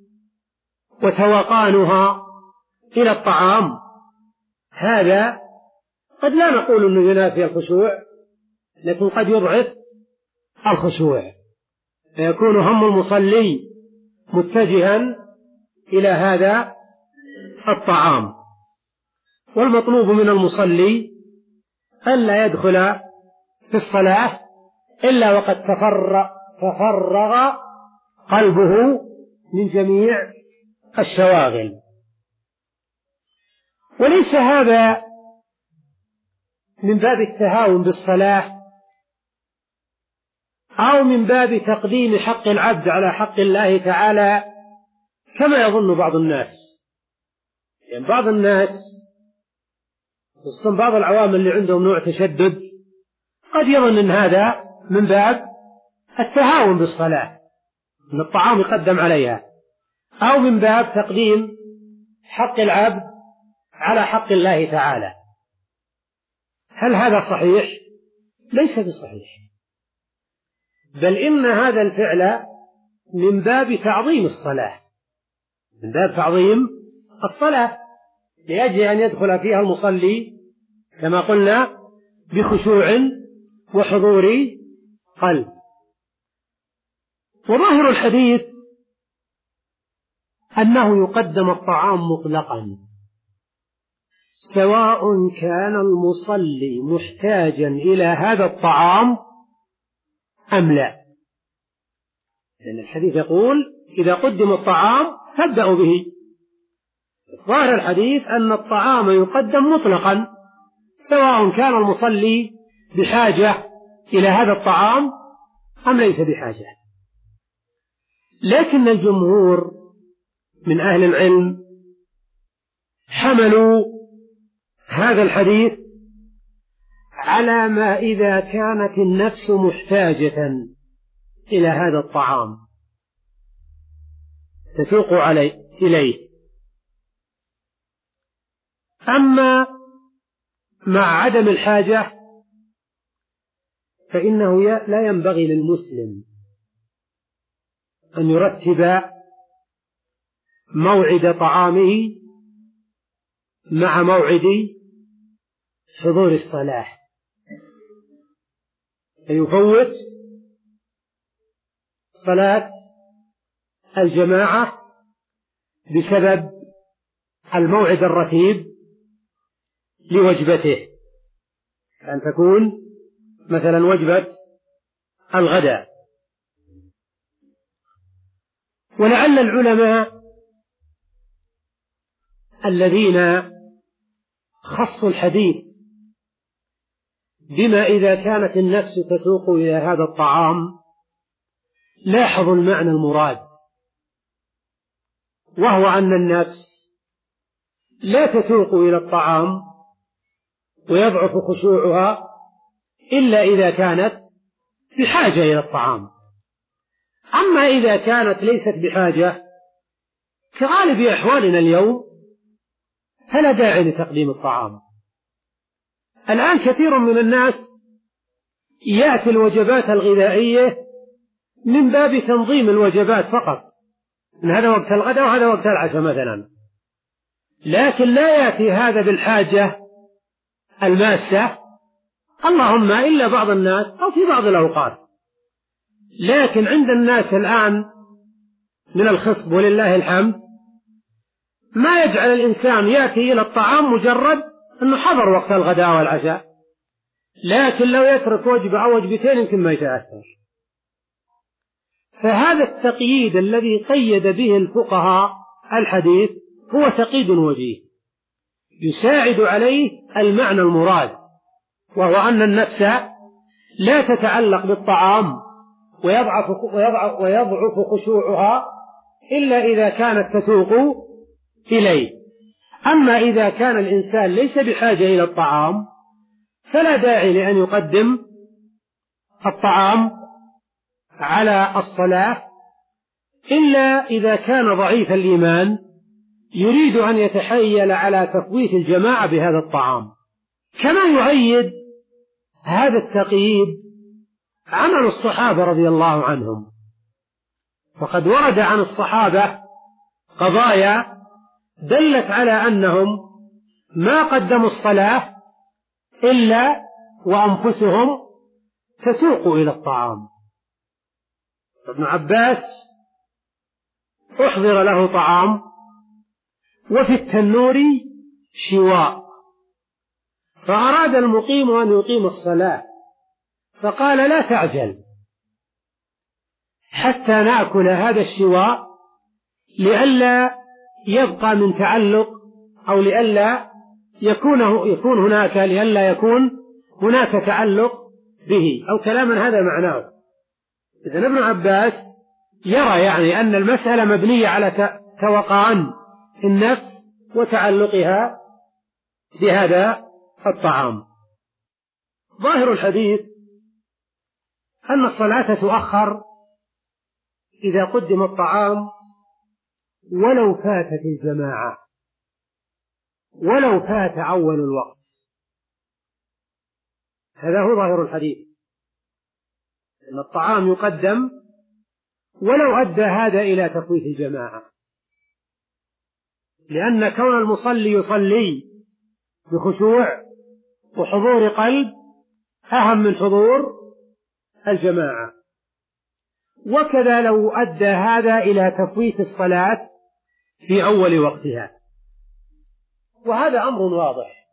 Speaker 1: وتوقانها إلى الطعام. هذا قد لا نقول أنه ينافي الخشوع، لكن قد يضعف الخشوع، فيكون هم المصلي متجها إلى هذا الطعام. والمطلوب من المصلي ألا يدخل في الصلاة إلا وقد تفرغ, تفرغ قلبه من جميع الشواغل. وليس هذا من باب التهاون بالصلاة أو من باب تقديم حق العبد على حق الله تعالى كما يظن بعض الناس. يعني بعض الناس خصوصا بعض العوام اللي عندهم نوع تشدد قد يظن أن هذا من باب التهاون بالصلاة، أن الطعام يقدم عليها، أو من باب تقديم حق العبد على حق الله تعالى. هل هذا صحيح؟ ليس بصحيح، بل إن هذا الفعل من باب تعظيم الصلاة، من باب تعظيم الصلاة، لأجل أن يدخل فيها المصلي كما قلنا بخشوع وحضور قلب. وظاهر الحديث أنه يقدم الطعام مطلقا، سواء كان المصلي محتاجا إلى هذا الطعام أم لا، لأن الحديث يقول إذا قدم الطعام فابدأوا به. ظاهر الحديث أن الطعام يقدم مطلقا سواء كان المصلي بحاجة إلى هذا الطعام أم ليس بحاجة. لكن الجمهور من أهل العلم حملوا هذا الحديث على ما إذا كانت النفس محتاجة إلى هذا الطعام تسوق عليه إليه. أما مع عدم الحاجة فإنه لا ينبغي للمسلم أن يرتب موعد طعامه مع موعد حضور الصلاة، فيفوت صلاة الجماعة بسبب الموعد الرتيب لوجبته، أن تكون مثلا وجبة الغداء. ولعل العلماء الذين خصوا الحديث بما إذا كانت النفس تسوق إلى هذا الطعام لاحظوا المعنى المراد، وهو أن النفس لا تسوق إلى الطعام ويضعف خشوعها إلا إذا كانت بحاجة إلى الطعام. أما إذا كانت ليست بحاجة كغالب أحوالنا اليوم فلا داعي لتقديم الطعام. الآن كثير من الناس يأتي الوجبات الغذائية من باب تنظيم الوجبات فقط، إن هذا وقت الغداء وهذا وقت العشاء مثلا، لكن لا يأتي هذا بالحاجة الماسة، اللهم إلا بعض الناس أو في بعض الأوقات. لكن عند الناس الآن من الخصب ولله الحمد ما يجعل الإنسان يأتي إلى الطعام مجرد أنه حضر وقت الغداء والعشاء، لكن لو يترك وجبة أو وجبتين يمكن ما يتأثر. فهذا التقييد الذي قيد به الفقهاء الحديث هو تقييد وجيه يساعد عليه المعنى المراد، وهو أن النفس لا تتعلق بالطعام ويضعف, ويضعف, ويضعف خشوعها إلا إذا كانت تسوق إليه. أما إذا كان الإنسان ليس بحاجة إلى الطعام فلا داعي لأن يقدم الطعام على الصلاة إلا إذا كان ضعيف الإيمان يريد أن يتحيل على تفويت الجماعة بهذا الطعام. كما يؤيد هذا التقييد عمل الصحابة رضي الله عنهم، فقد ورد عن الصحابة قضايا دلت على أنهم ما قدموا الصلاة إلا وأنفسهم تسوق إلى الطعام. ابن عباس أحضر له طعام وفي التنور شواء، فأراد المقيم أن يقيم الصلاة فقال لا تعجل حتى نأكل هذا الشواء لئلا يبقى من تعلق أو لئلا يكون يكون هناك لئلا يكون هناك تعلق به أو كلاما هذا معناه. إذن ابن عباس يرى يعني أن المسألة مبنية على توقعان النفس وتعلقها بهذا الطعام. ظاهر الحديث أن الصلاة تؤخر إذا قدم الطعام ولو فاتت الجماعة، ولو فات أول الوقت. هذا هو ظاهر الحديث، أن الطعام يقدم ولو أدى هذا إلى تفويت الجماعة، لأن كون المصلي يصلي بخشوع وحضور قلب أهم من حضور الجماعة. وكذا لو أدى هذا إلى تفويت الصلاة في أول وقتها، وهذا أمر واضح،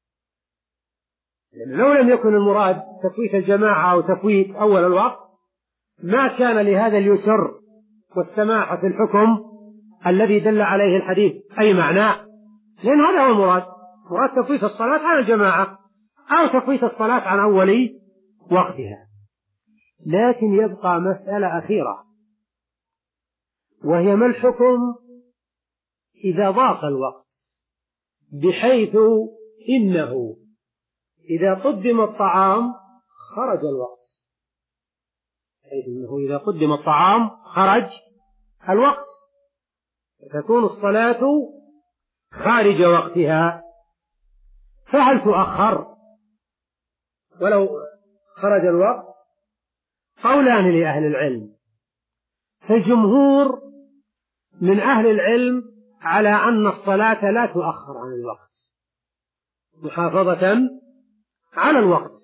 Speaker 1: لأن لو لم يكن المراد تفويت الجماعة أو تفويت أول الوقت ما كان لهذا اليسر والسماحة في الحكم الذي دل عليه الحديث أي معنى، لأن هذا هو المراد، مراد تفويت الصلاة عن الجماعة أو تفويت الصلاة عن أول وقتها. لكن يبقى مسألة أخيرة، وهي ما الحكم إذا ضاق الوقت، بحيث إنه إذا قدم الطعام خرج الوقت، بحيث إنه إذا قدم الطعام خرج الوقت فتكون الصلاة خارج وقتها، فهل تؤخر ولو خرج الوقت؟ قولان لأهل العلم. فالجمهور من أهل العلم على أن الصلاة لا تؤخر عن الوقت محافظة على الوقت،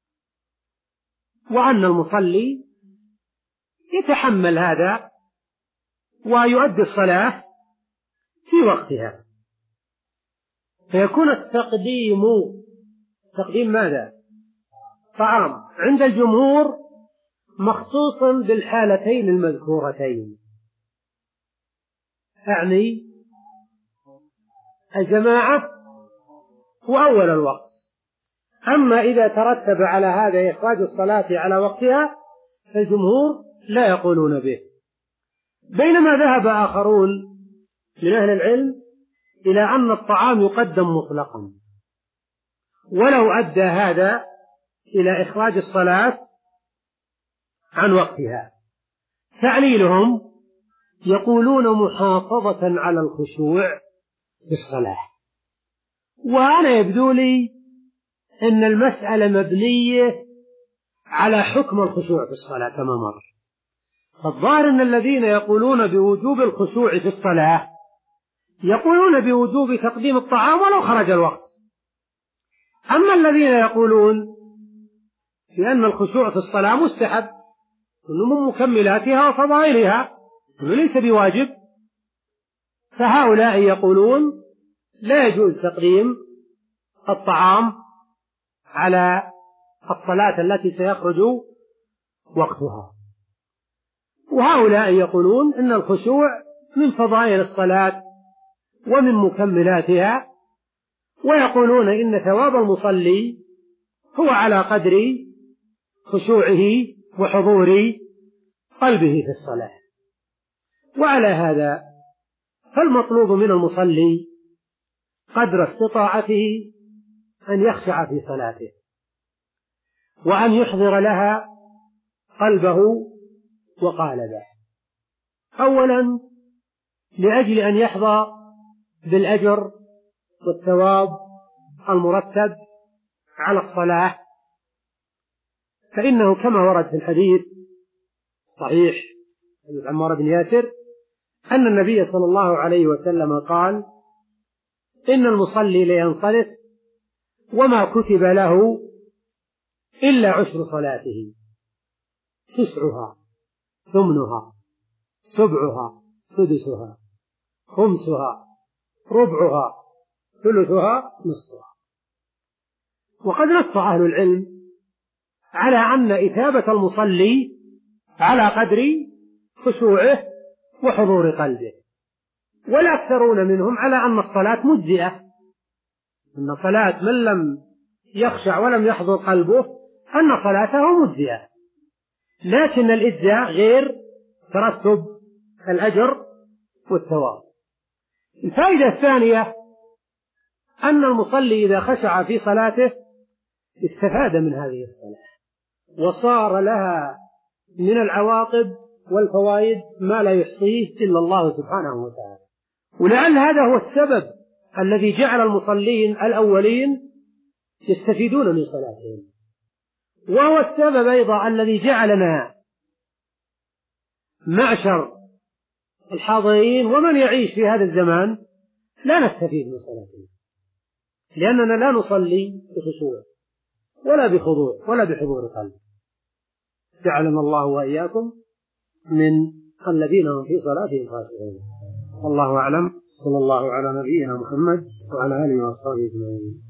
Speaker 1: وأن المصلي يتحمل هذا ويؤدي الصلاة في وقتها، فيكون التقديم تقديم ماذا؟ طعام عند الجمهور مخصوص بالحالتين المذكورتين، أعني الجماعة وأول الوقت. أما إذا ترتب على هذا إخراج الصلاة على وقتها فالجمهور لا يقولون به، بينما ذهب آخرون من أهل العلم إلى أن الطعام يقدم مطلقا ولو أدى هذا إلى إخراج الصلاة عن وقتها. تعليلهم يقولون محافظة على الخشوع في الصلاة، وأنا يبدو لي أن المسألة مبنية على حكم الخشوع في الصلاة كما مر. فالظاهر أن الذين يقولون بوجوب الخشوع في الصلاة يقولون بوجوب تقديم الطعام ولو خرج الوقت، أما الذين يقولون بأن الخشوع في الصلاة مستحب كل من مكملاتها وفضائلها وليس بواجب، فهؤلاء يقولون لا يجوز تقديم الطعام على الصلاة التي سيخرج وقتها، وهؤلاء يقولون إن الخشوع من فضائل الصلاة ومن مكملاتها، ويقولون إن ثواب المصلي هو على قدر خشوعه وحضور قلبه في الصلاة. وعلى هذا فالمطلوب من المصلي قدر استطاعته أن يخشع في صلاته، وأن يحضر لها قلبه وقالبه، أولا لأجل أن يحظى بالأجر والثواب المرتب على الصلاة، فإنه كما ورد في الحديث صحيح عن عمار بن ياسر أن النبي صلى الله عليه وسلم قال: إن المصلي لينصرف وما كتب له إلا عشر صلاته، تسعها، ثمنها، سبعها، سدسها، خمسها، ربعها، ثلثها، نصفها. وقد نص أهل العلم على أن إثابة المصلي على قدر خشوعه وحضور قلبه، والأكثرون منهم على أن الصلاة مجزئة، أن صلاة من لم يخشع ولم يحضر قلبه أن صلاته مجزئة، لكن الإجزاء غير ترتب الأجر والثواب. الفائدة الثانية أن المصلي إذا خشع في صلاته استفاد من هذه الصلاة، وصار لها من العواقب والفوائد ما لا يحصيه إلا الله سبحانه وتعالى. ولعل هذا هو السبب الذي جعل المصلين الأولين يستفيدون من صلاتهم، وهو السبب أيضا الذي جعلنا معشر الحاضرين ومن يعيش في هذا الزمان لا نستفيد من صلاتنا، لأننا لا نصلي بخشوع ولا بخضوع ولا بحضور قلب. جعلنا الله وإياكم من الذين هم في صلاتهم خاشعون. والله أعلم. صلى الله على نبينا محمد وعلى آله وصحبه أجمعين.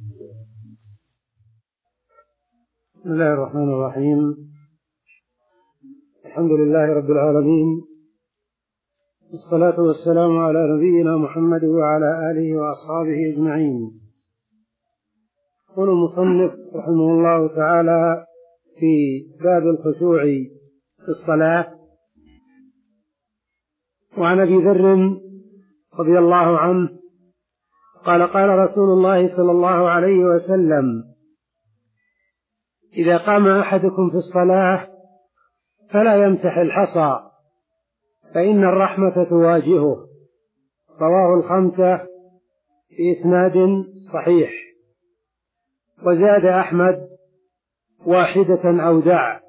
Speaker 1: بسم الله الرحمن الرحيم. الحمد لله رب العالمين، والصلاة والسلام على نبينا محمد وعلى آله وأصحابه أجمعين. يقول المصنف رحمه الله تعالى في باب الخشوع في الصلاة: وعن أبي ذر رضي الله عنه قال: قال رسول الله صلى الله عليه وسلم: إذا قام أحدكم في الصلاة فلا يمسح الحصى فإن الرحمة تواجهه. رواه الخمسة بإسناد صحيح. وزاد أحمد: واحدة أو دع.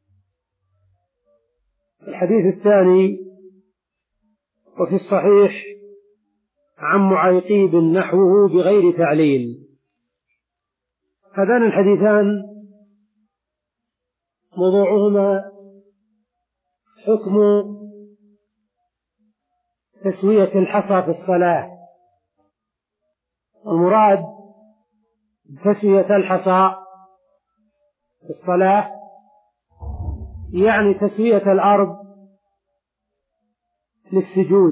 Speaker 1: الحديث الثاني: وفي الصحيح عن معيقيب نحوه بغير تعليل. هذان الحديثان موضوعهما حكم تسوية الحصى في الصلاة. المراد بتسوية الحصى في الصلاة يعني تسوية الأرض للسجود.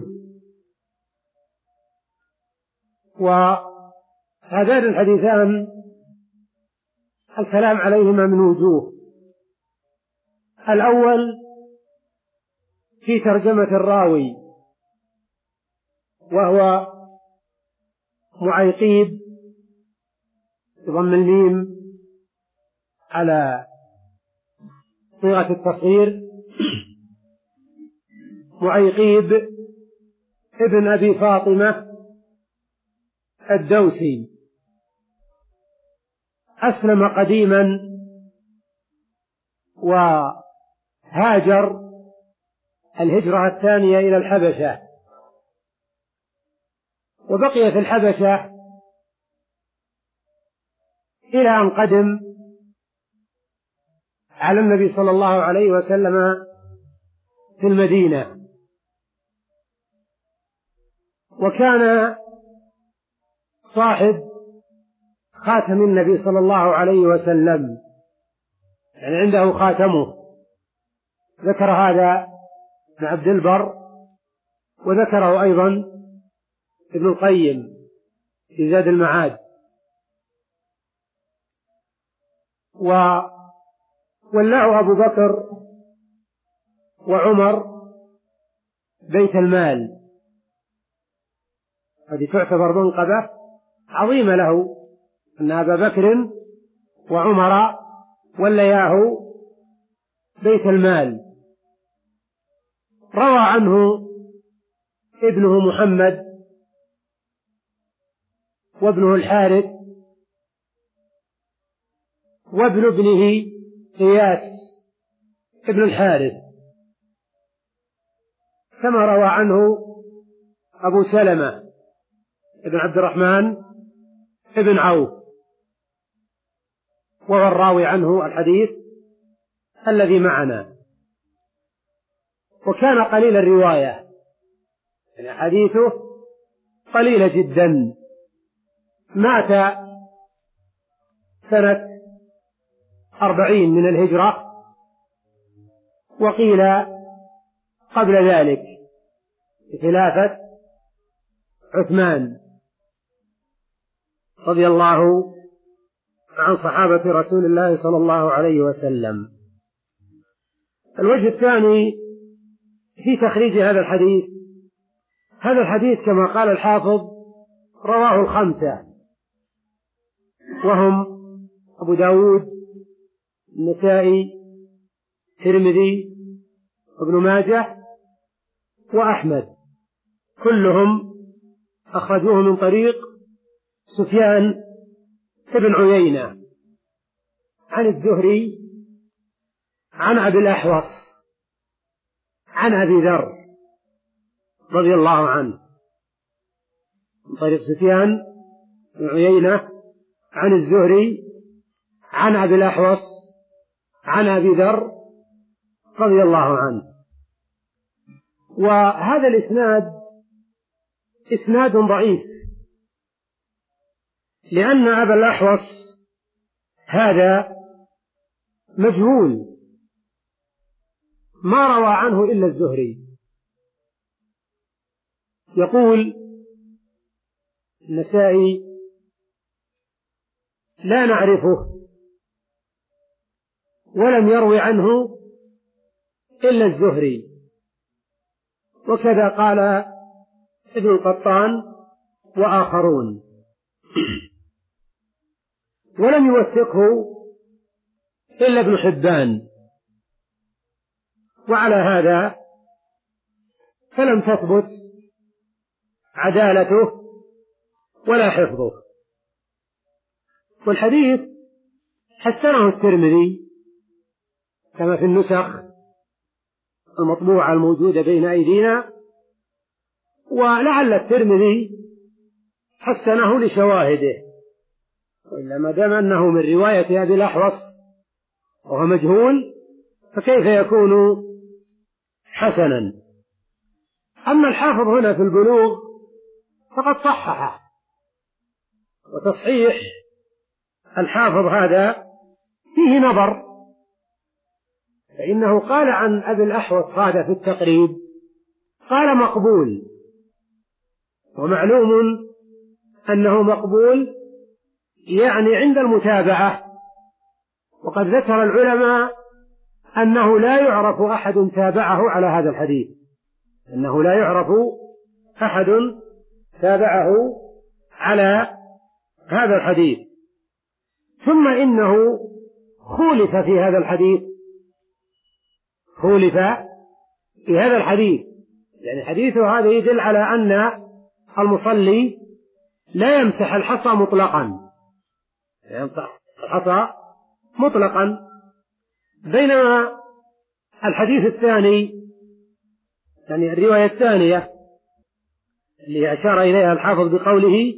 Speaker 1: وهذان الحديثان الكلام عليهما من وجوه: الأول في ترجمة الراوي وهو معيقيب بضم الميم على صيغة التصغير، معيقيب ابن أبي فاطمة الدوسي، أسلم قديما وهاجر الهجرة الثانية إلى الحبشة، وبقي في الحبشة إلى أن قدم على النبي صلى الله عليه وسلم في المدينة. وكان صاحب خاتم النبي صلى الله عليه وسلم، يعني عنده خاتمه. ذكر هذا ابن عبد البر، وذكره أيضا ابن القيم في زاد المعاد. وولاه أبو بكر وعمر بيت المال. هذه تعتبر منقبة عظيمة له، أن أبا بكر وعمر ولياه بيت المال. روى عنه ابنه محمد وابنه الحارث وابن ابنه إياس ابن الحارث، كما روى عنه أبو سلمة ابن عبد الرحمن ابن عوف، وهو الراوي عنه الحديث الذي معنا. وكان قليل الرواية، يعني حديثه قليلة جدا. مات سنة أربعين من الهجرة، وقيل قبل ذلك بخلافة عثمان رضي الله عن صحابة رسول الله صلى الله عليه وسلم. الوجه الثاني في تخريج هذا الحديث، هذا الحديث كما قال الحافظ رواه الخمسة، وهم أبو داود، النسائي، الترمذي، ابن ماجه، وأحمد، كلهم أخرجوه من طريق سفيان بن عيينة عن الزهري عن أبي الأحوص عن أبي ذر رضي الله عنه، من طريق سفيان بن عيينة عن الزهري عن أبي الأحوص عن أبي ذر رضي الله عنه. وهذا الإسناد إسناد ضعيف، لأن أبا الأحوص هذا مجهول، ما روى عنه إلا الزهري. يقول النسائي: لا نعرفه ولم يروي عنه إلا الزهري. وكذا قال ابن القطان وآخرون، ولم يوثقه إلا ابن حبان. وعلى هذا فلم تثبت عدالته ولا حفظه. والحديث حسنه الترمذي كما في النسخ المطبوعة الموجودة بين أيدينا، ولعل الترمذي حسنه لشواهده، وإلا ما دام أنه من رواية أبي الأحوص وهو مجهول فكيف يكون حسنا؟ أما الحافظ هنا في البلوغ فقد صححه، وتصحيح الحافظ هذا فيه نظر، فإنه قال عن أبي الأحوص هذا في التقريب قال مقبول، ومعلوم أنه مقبول يعني عند المتابعة. وقد ذكر العلماء أنه لا يعرف أحد تابعه على هذا الحديث، أنه لا يعرف أحد تابعه على هذا الحديث. ثم إنه خولف في هذا الحديث، خولف في هذا الحديث، يعني حديثه هذا يدل على أن المصلي لا يمسح الحصى مطلقا، لا يمسح الحصى مطلقا، بينما الحديث الثاني يعني الرواية الثانية اللي أشار إليها الحافظ بقوله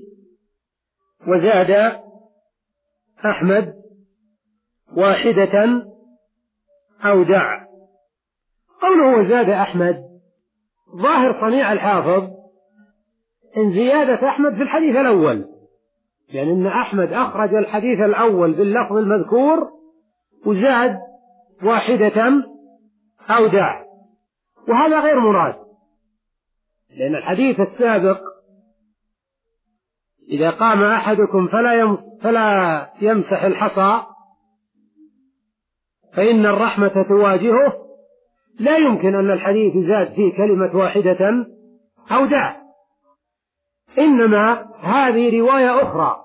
Speaker 1: وزاد أحمد واحدة أو دع، قوله وزاد أحمد ظاهر صنيع الحافظ إن زيادة أحمد في الحديث الأول، يعني أن أحمد أخرج الحديث الأول باللفظ المذكور وزاد واحدة أو دع، وهذا غير مراد، لأن الحديث السابق إذا قام أحدكم فلا فلا يمسح الحصى فإن الرحمة تواجهه لا يمكن أن الحديث يزاد فيه كلمة واحدة أو دع، إنما هذه رواية أخرى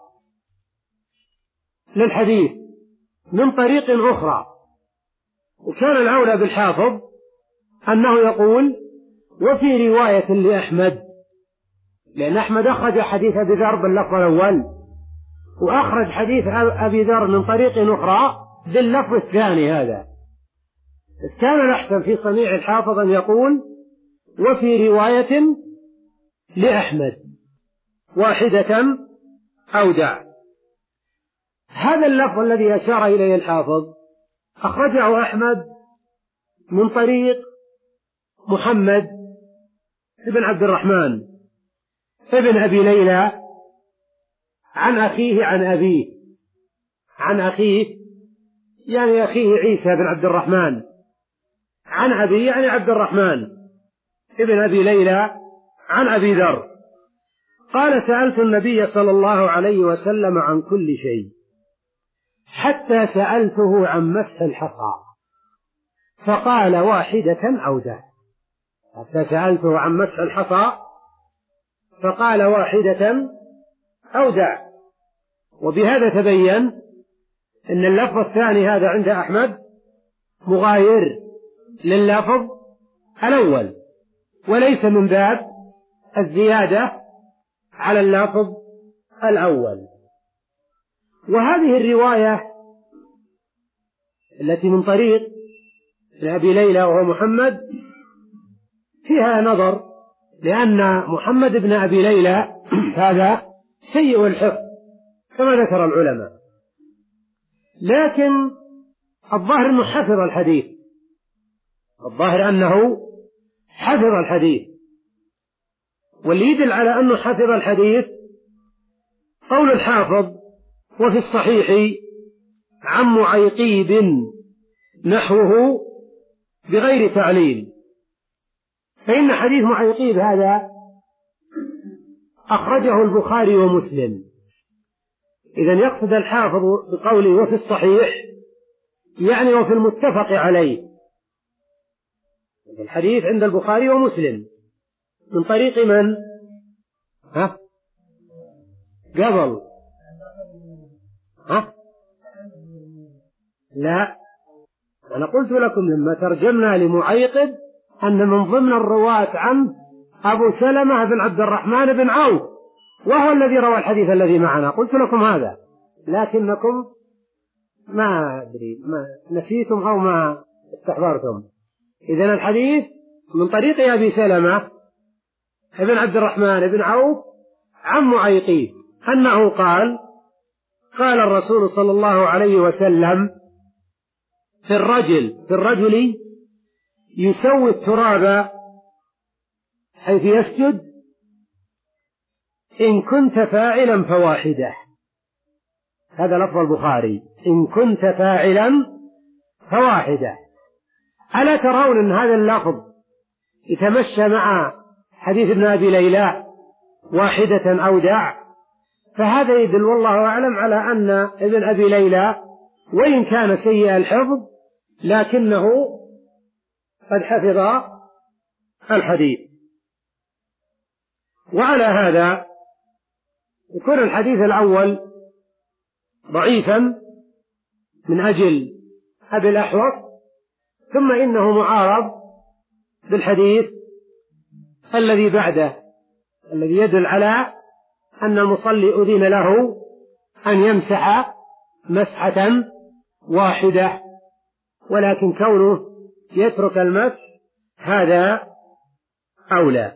Speaker 1: للحديث من طريق أخرى. وكان الأولى بالحافظ أنه يقول وفي رواية لأحمد، لأن أحمد أخرج حديث أبي ذر باللفظ الأول، وأخرج حديث أبي ذر من طريق أخرى باللفظ الثاني هذا. كان الأحسن في صنيع الحافظ أن يقول وفي رواية لأحمد واحدة أو دع. هذا اللفظ الذي أشار إليه الحافظ أخرجه أحمد من طريق محمد ابن عبد الرحمن ابن أبي ليلى عن أخيه عن أبيه، عن أخيه يعني أخيه عيسى بن عبد الرحمن، عن أبيه يعني عبد الرحمن ابن أبي ليلى عن أبي ذر قال سألت النبي صلى الله عليه وسلم عن كل شيء حتى سألته عن مسح الحصى فقال واحدة أو دع. حتى سألته عن مسح الحصى فقال واحدة أو دع. وبهذا تبين أن اللفظ الثاني هذا عند أحمد مغاير لللفظ الأول، وليس من باب الزيادة على اللفظ الأول. وهذه الرواية التي من طريق أبي ليلى وهو محمد فيها نظر، لأن محمد بن أبي ليلى هذا سيء الحفظ كما ذكر العلماء، لكن الظاهر أنه حفظ الحديث، الظاهر أنه حفظ الحديث. واللي يدل على أنه حفظ الحديث قول الحافظ وفي الصحيح عن معيقيب نحوه بغير تعليل، فإن حديث معيقيب هذا أخرجه البخاري ومسلم. إذن يقصد الحافظ بقوله وفي الصحيح يعني وفي المتفق عليه، الحديث عند البخاري ومسلم من طريق من؟ ها؟ قبل ها؟ لا، أنا قلت لكم لما ترجمنا لمعيقب أن من ضمن الرواة عنه أبو سلمة بن عبد الرحمن بن عوف، وهو الذي روى الحديث الذي معنا. قلت لكم هذا لكنكم ما أدري ما نسيتم أو ما استحضرتم. إذن الحديث من طريق أبي سلمة بن عبد الرحمن بن عوف عن معيقيب أنه قال قال الرسول صلى الله عليه وسلم في الرجل في الرجل يسوي التراب حيث يسجد إن كنت فاعلا فواحدة. هذا لفظ البخاري، إن كنت فاعلا فواحدة. ألا ترون أن هذا اللفظ يتمشى مع حديث ابن أبي ليلى واحدة أو دع؟ فهذا يدل والله أعلم على أن ابن أبي ليلى وإن كان سيء الحفظ لكنه قد حفظ الحديث. وعلى هذا يكون الحديث الأول ضعيفا من أجل أبي الأحوص، ثم إنه معارض بالحديث الذي بعده الذي يدل على أن المصلي أذن له أن يمسح مسحة واحدة، ولكن كونه يترك المسح هذا أولى.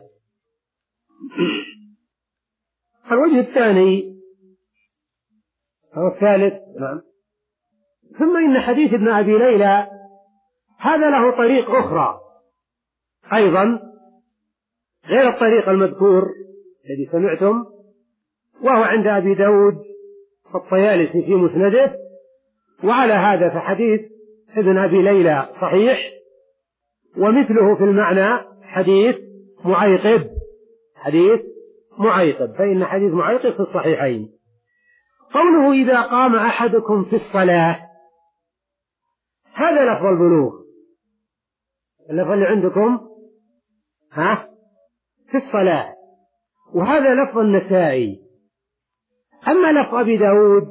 Speaker 1: الوجه الثاني أو الثالث نعم. ثم إن حديث ابن أبي ليلى هذا له طريق أخرى أيضا غير الطريق المذكور الذي سمعتم، وهو عند أبي داود الطيالسي في مسنده. وعلى هذا فحديث ابن أبي ليلى صحيح، ومثله في المعنى حديث معيقب حديث معيقب فإن حديث معيقب في الصحيحين. قوله إذا قام أحدكم في الصلاة هذا لفظ البلوغ، اللفظ اللي عندكم ها في الصلاة، وهذا لفظ النسائي. أما لفظ أبي داود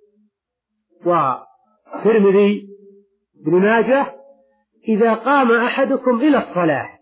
Speaker 1: وترمذي بن ماجه إذا قام أحدكم إلى الصلاة،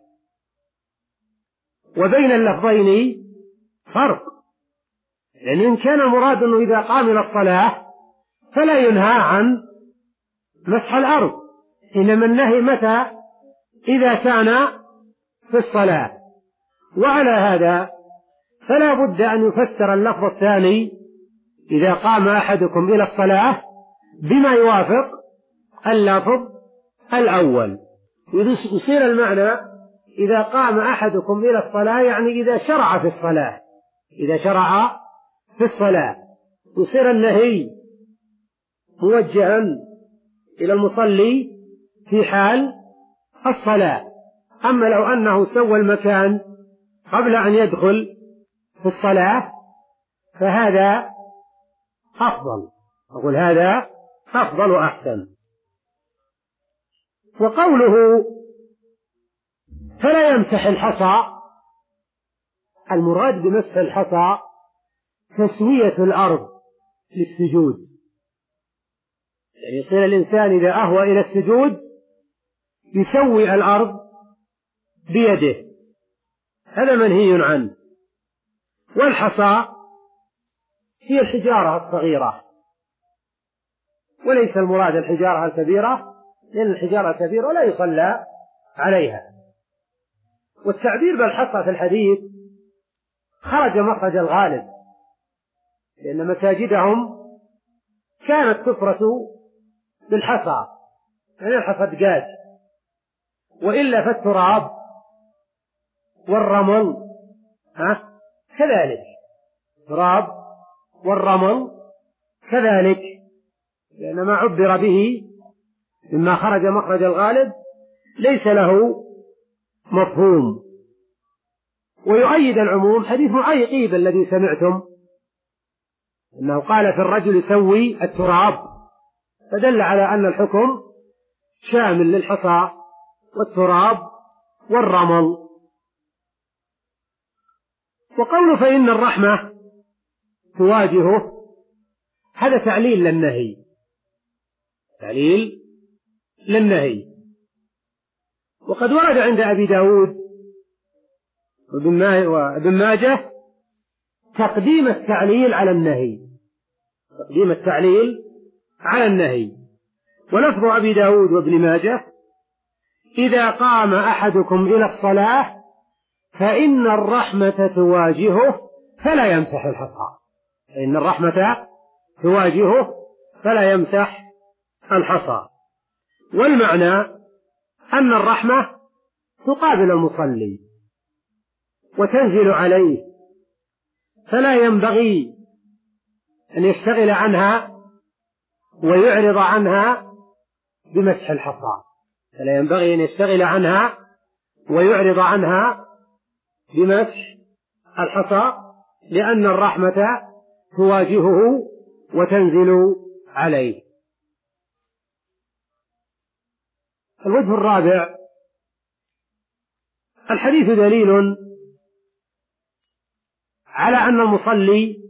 Speaker 1: وبين اللفظين فرق، لأن إن كان المراد أنه إذا قام إلى الصلاة فلا ينهى عن مسح الأرض، إنما النهي متى؟ إذا كان في الصلاة. وعلى هذا فلا بد أن يفسر اللفظ الثاني إذا قام أحدكم إلى الصلاة بما يوافق اللفظ الأول، يصير المعنى إذا قام أحدكم إلى الصلاة يعني إذا شرع في الصلاة، إذا شرع في الصلاة، يصير النهي موجها إلى المصلي في حال الصلاة. أما لو أنه سوى المكان قبل أن يدخل في الصلاة فهذا أفضل، أقول هذا أفضل وأحسن. وقوله فلا يمسح الحصى، المراد بمسح الحصى تسوية الأرض للسجود، يعني يصير الإنسان إذا أهوى إلى السجود يسوي الأرض بيده، هذا منهي عنه. والحصى هي الحجارة الصغيرة، وليس المراد الحجارة الكبيرة، لأن الحجارة الكبيرة لا يصلى عليها. والتعبير بالحصى في الحديث خرج مخرج الغالب، لأن مساجدهم كانت تفرس بالحصى، يعني الحصى دقاج، وإلا فالتراب والرمل ها كذلك، تراب والرمل كذلك، لأن ما عبر به مما خرج مخرج الغالب ليس له مفهوم. ويؤيد العموم حديث معيقيب الذي سمعتم أنه قال في الرجل سوي التراب، فدل على أن الحكم شامل للحصى والتراب والرمل. وقوله فإن الرحمة تواجهه، هذا تعليل للنهي، تعليل للنهي. وقد ورد عند أبي داود وابن ماجه تقديم التعليل على النهي، تقديم التعليل على النهي. ولفظ أبي داود وابن ماجه إذا قام أحدكم إلى الصلاة فإن الرحمة تواجهه فلا يمسح الحصى، فإن الرحمة تواجهه فلا يمسح الحصى. والمعنى أن الرحمة تقابل المصلي وتنزل عليه، فلا ينبغي أن يشتغل عنها ويعرض عنها بمسح الحصى، فلا ينبغي أن يشتغل عنها ويعرض عنها بمسح الحصى، لأن الرحمة تواجهه وتنزل عليه. الوجه الرابع، الحديث دليل على أن المصلي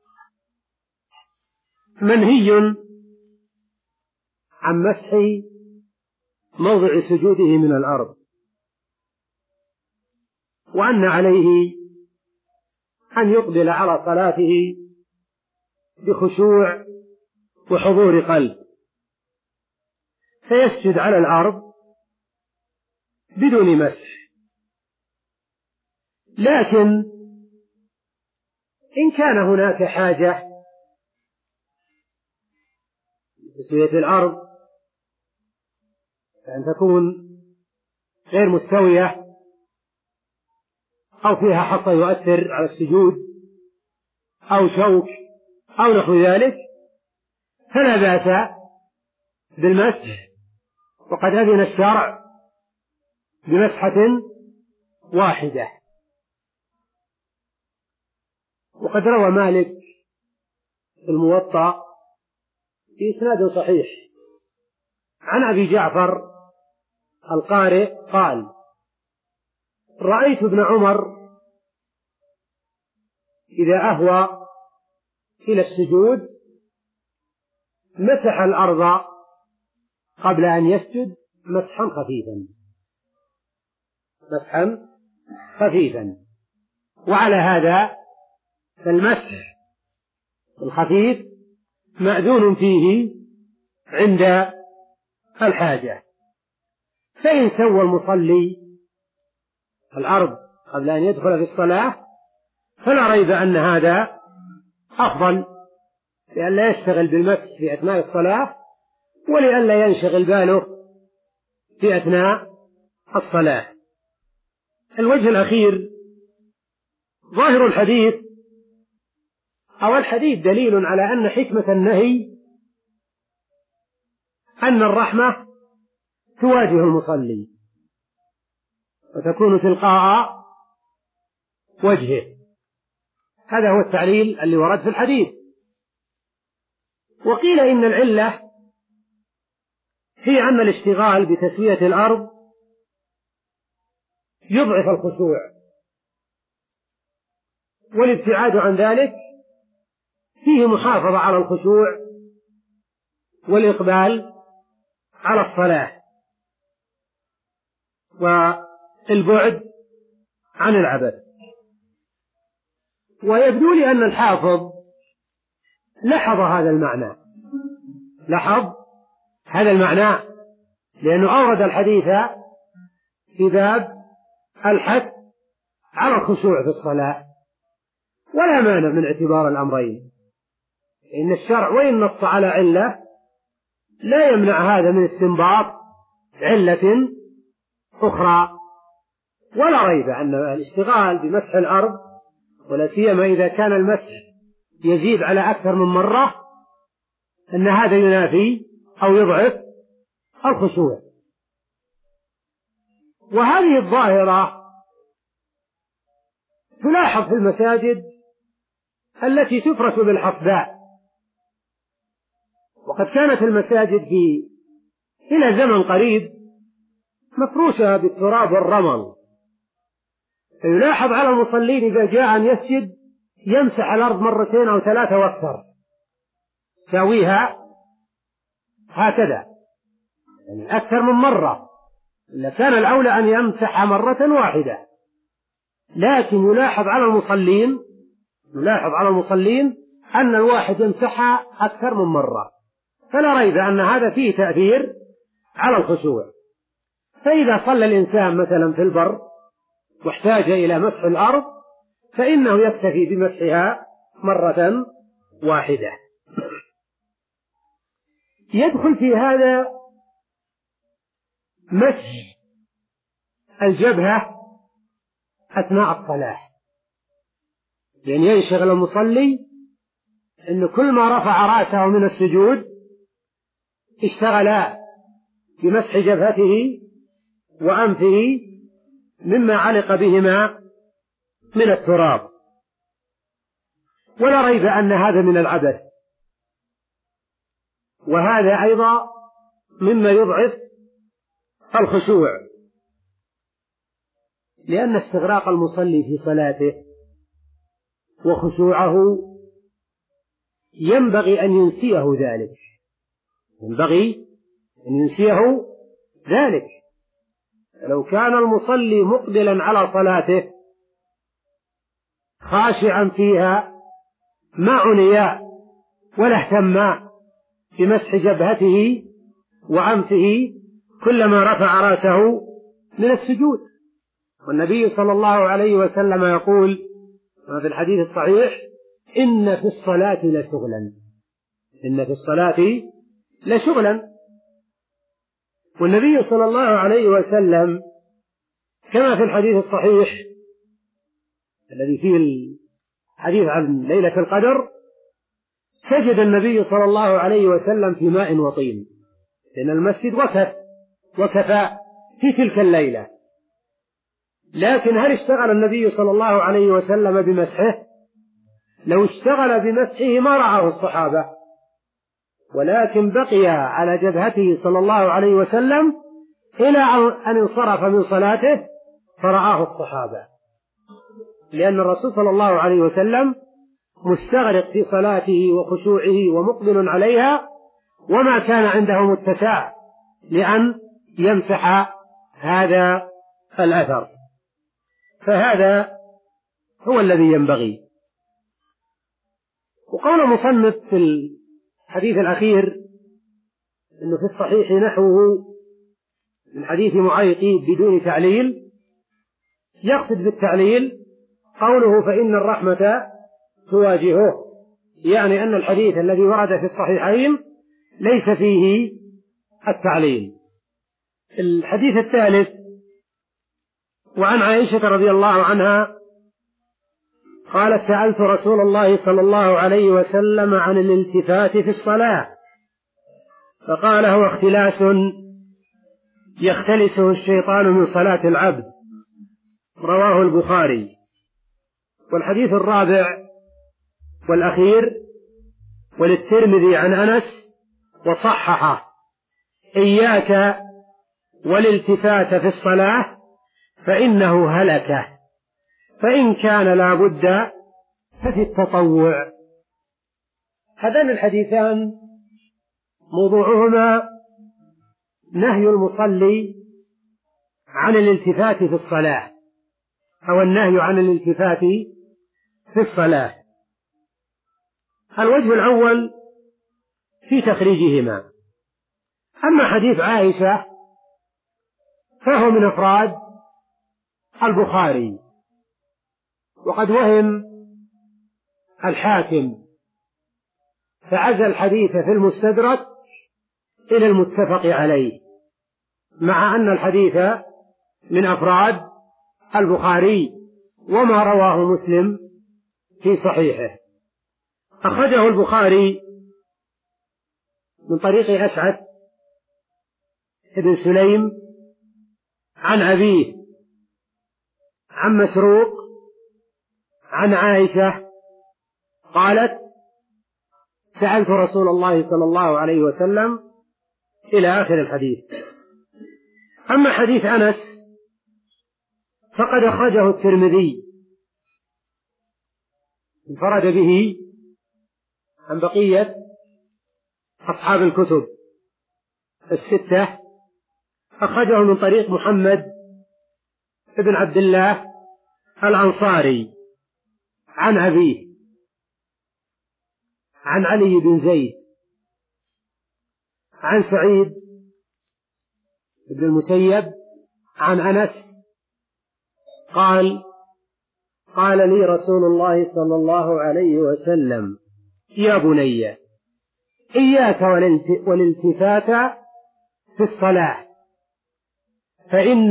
Speaker 1: منهي عن مسح موضع سجوده من الأرض، وأن عليه أن يقبل على صلاته بخشوع وحضور قلب، فيسجد على الأرض بدون مسح. لكن إن كان هناك حاجة لتسوية الأرض فأن تكون غير مستوية أو فيها حصى يؤثر على السجود أو شوك أو نحو ذلك فلا بأس بالمسح، وقد أذن الشرع بمسحة واحدة. وقد روى مالك في الموطأ بإسناد صحيح عن أبي جعفر القارئ قال: رأيت ابن عمر إذا أهوى إلى السجود مسح الأرض قبل أن يسجد مسحا خفيفا مسحا خفيفا وعلى هذا فالمسح الخفيف مأذون فيه عند الحاجة. فإن سوى المصلي الأرض قبل أن يدخل في الصلاة فلا ريب أن هذا أفضل، لئلا يشتغل بالمسح في أثناء الصلاة ولئلا ينشغل باله في أثناء الصلاة. الوجه الأخير ظاهر الحديث أو الحديث دليل على أن حكمة النهي أن الرحمة تواجه المصلي وتكون تلقاء وجهه. هذا هو التعليل اللي ورد في الحديث. وقيل إن العلة هي أن الاشتغال بتسوية الأرض يضعف الخشوع، والابتعاد عن ذلك فيه محافظة على الخشوع والإقبال على الصلاة والبعد عن العبث. ويبدو لي أن الحافظ لاحظ هذا المعنى لاحظ هذا المعنى لأنه أورد الحديث في باب الحث على الخشوع في الصلاة، ولا مانع من اعتبار الأمرين، إن الشرع وإن نص على علة لا يمنع هذا من استنباط علة أخرى. ولا ريب أن الاشتغال بمسح الأرض ولا سيما إذا كان المسح يزيد على أكثر من مرة أن هذا ينافي أو يضعف الخشوع. وهذه الظاهرة تلاحظ في المساجد التي تفرش بالحصباء، وقد كانت المساجد في إلى زمن قريب مفروشة بالتراب والرمل، فيلاحظ على المصلين إذا جاء أن يسجد يمسح الأرض مرتين أو ثلاثة واكثر، ساويها هكذا يعني أكثر من مرة، إلا كان الأولى أن يمسح مرة واحدة. لكن يلاحظ على المصلين يلاحظ على المصلين أن الواحد يمسحها أكثر من مرة، فلا ريب أن هذا فيه تأثير على الخشوع. فإذا صلى الإنسان مثلا في البر واحتاج إلى مسح الأرض فإنه يكتفي بمسحها مرة واحدة. يدخل في هذا مسح الجبهة أثناء الصلاة، لأن ينشغل المصلي أن كل ما رفع رأسه من السجود اشتغل بمسح جبهته وأنفه مما علق بهما من التراب. ولا ريب أن هذا من العبث، وهذا أيضا مما يضعف الخشوع، لأن استغراق المصلي في صلاته وخشوعه ينبغي أن ينسيه ذلك ينبغي أن ينسيه ذلك لو كان المصلي مقبلا على صلاته خاشعا فيها ما عني ولا اهتم بمسح جبهته وأنفه كلما رفع رأسه من السجود. والنبي صلى الله عليه وسلم يقول في الحديث الصحيح: إن في الصلاة لشغلا إن في الصلاة لشغلا. والنبي صلى الله عليه وسلم كما في الحديث الصحيح الذي فيه الحديث عن ليلة القدر سجد النبي صلى الله عليه وسلم في ماء وطين، لأن المسجد وكف وكفى في تلك الليلة. لكن هل اشتغل النبي صلى الله عليه وسلم بمسحه؟ لو اشتغل بمسحه ما رعاه الصحابة، ولكن بقي على جبهته صلى الله عليه وسلم إلى أن انصرف من صلاته فرآه الصحابة، لأن الرسول صلى الله عليه وسلم مستغرق في صلاته وخشوعه ومقبل عليها، وما كان عنده متسع لأن يمسح هذا الأثر، فهذا هو الذي ينبغي. وقال المصنف في الحديث الأخير إنه في الصحيح نحوه من حديث معيقي بدون تعليل، يقصد بالتعليل قوله فإن الرحمة تواجهه، يعني أن الحديث الذي ورد في الصحيحين ليس فيه التعليل. الحديث الثالث وعن عائشة رضي الله عنها قالت سألت رسول الله صلى الله عليه وسلم عن الالتفات في الصلاة فقال هو اختلاس يختلسه الشيطان من صلاة العبد، رواه البخاري. والحديث الرابع والأخير وللترمذي عن أنس وصححه إياك والالتفات في الصلاة فإنه هلكة، فإن كان لا بد ففي التطوع. هذان الحديثان موضوعهما نهي المصلي عن الالتفات في الصلاة أو النهي عن الالتفات في الصلاة. الوجه الأول في تخريجهما. أما حديث عائشة فهو من أفراد البخاري، وقد وهم الحاكم فعزى الحديث في المستدرك إلى المتفق عليه، مع أن الحديث من أفراد البخاري وما رواه مسلم في صحيحه. أخرجه البخاري من طريق أسعد بن سليم عن أبيه عن مسروق عن عائشة قالت سألت رسول الله صلى الله عليه وسلم إلى آخر الحديث. أما حديث أنس فقد أخرجه الترمذي انفرد به عن بقية أصحاب الكتب الستة، أخرجه من طريق محمد بن عبد الله الأنصاري عن أبيه عن علي بن زيد عن سعيد بن المسيب عن أنس قال قال لي رسول الله صلى الله عليه وسلم يا بني إياك والالتفات في الصلاة فإن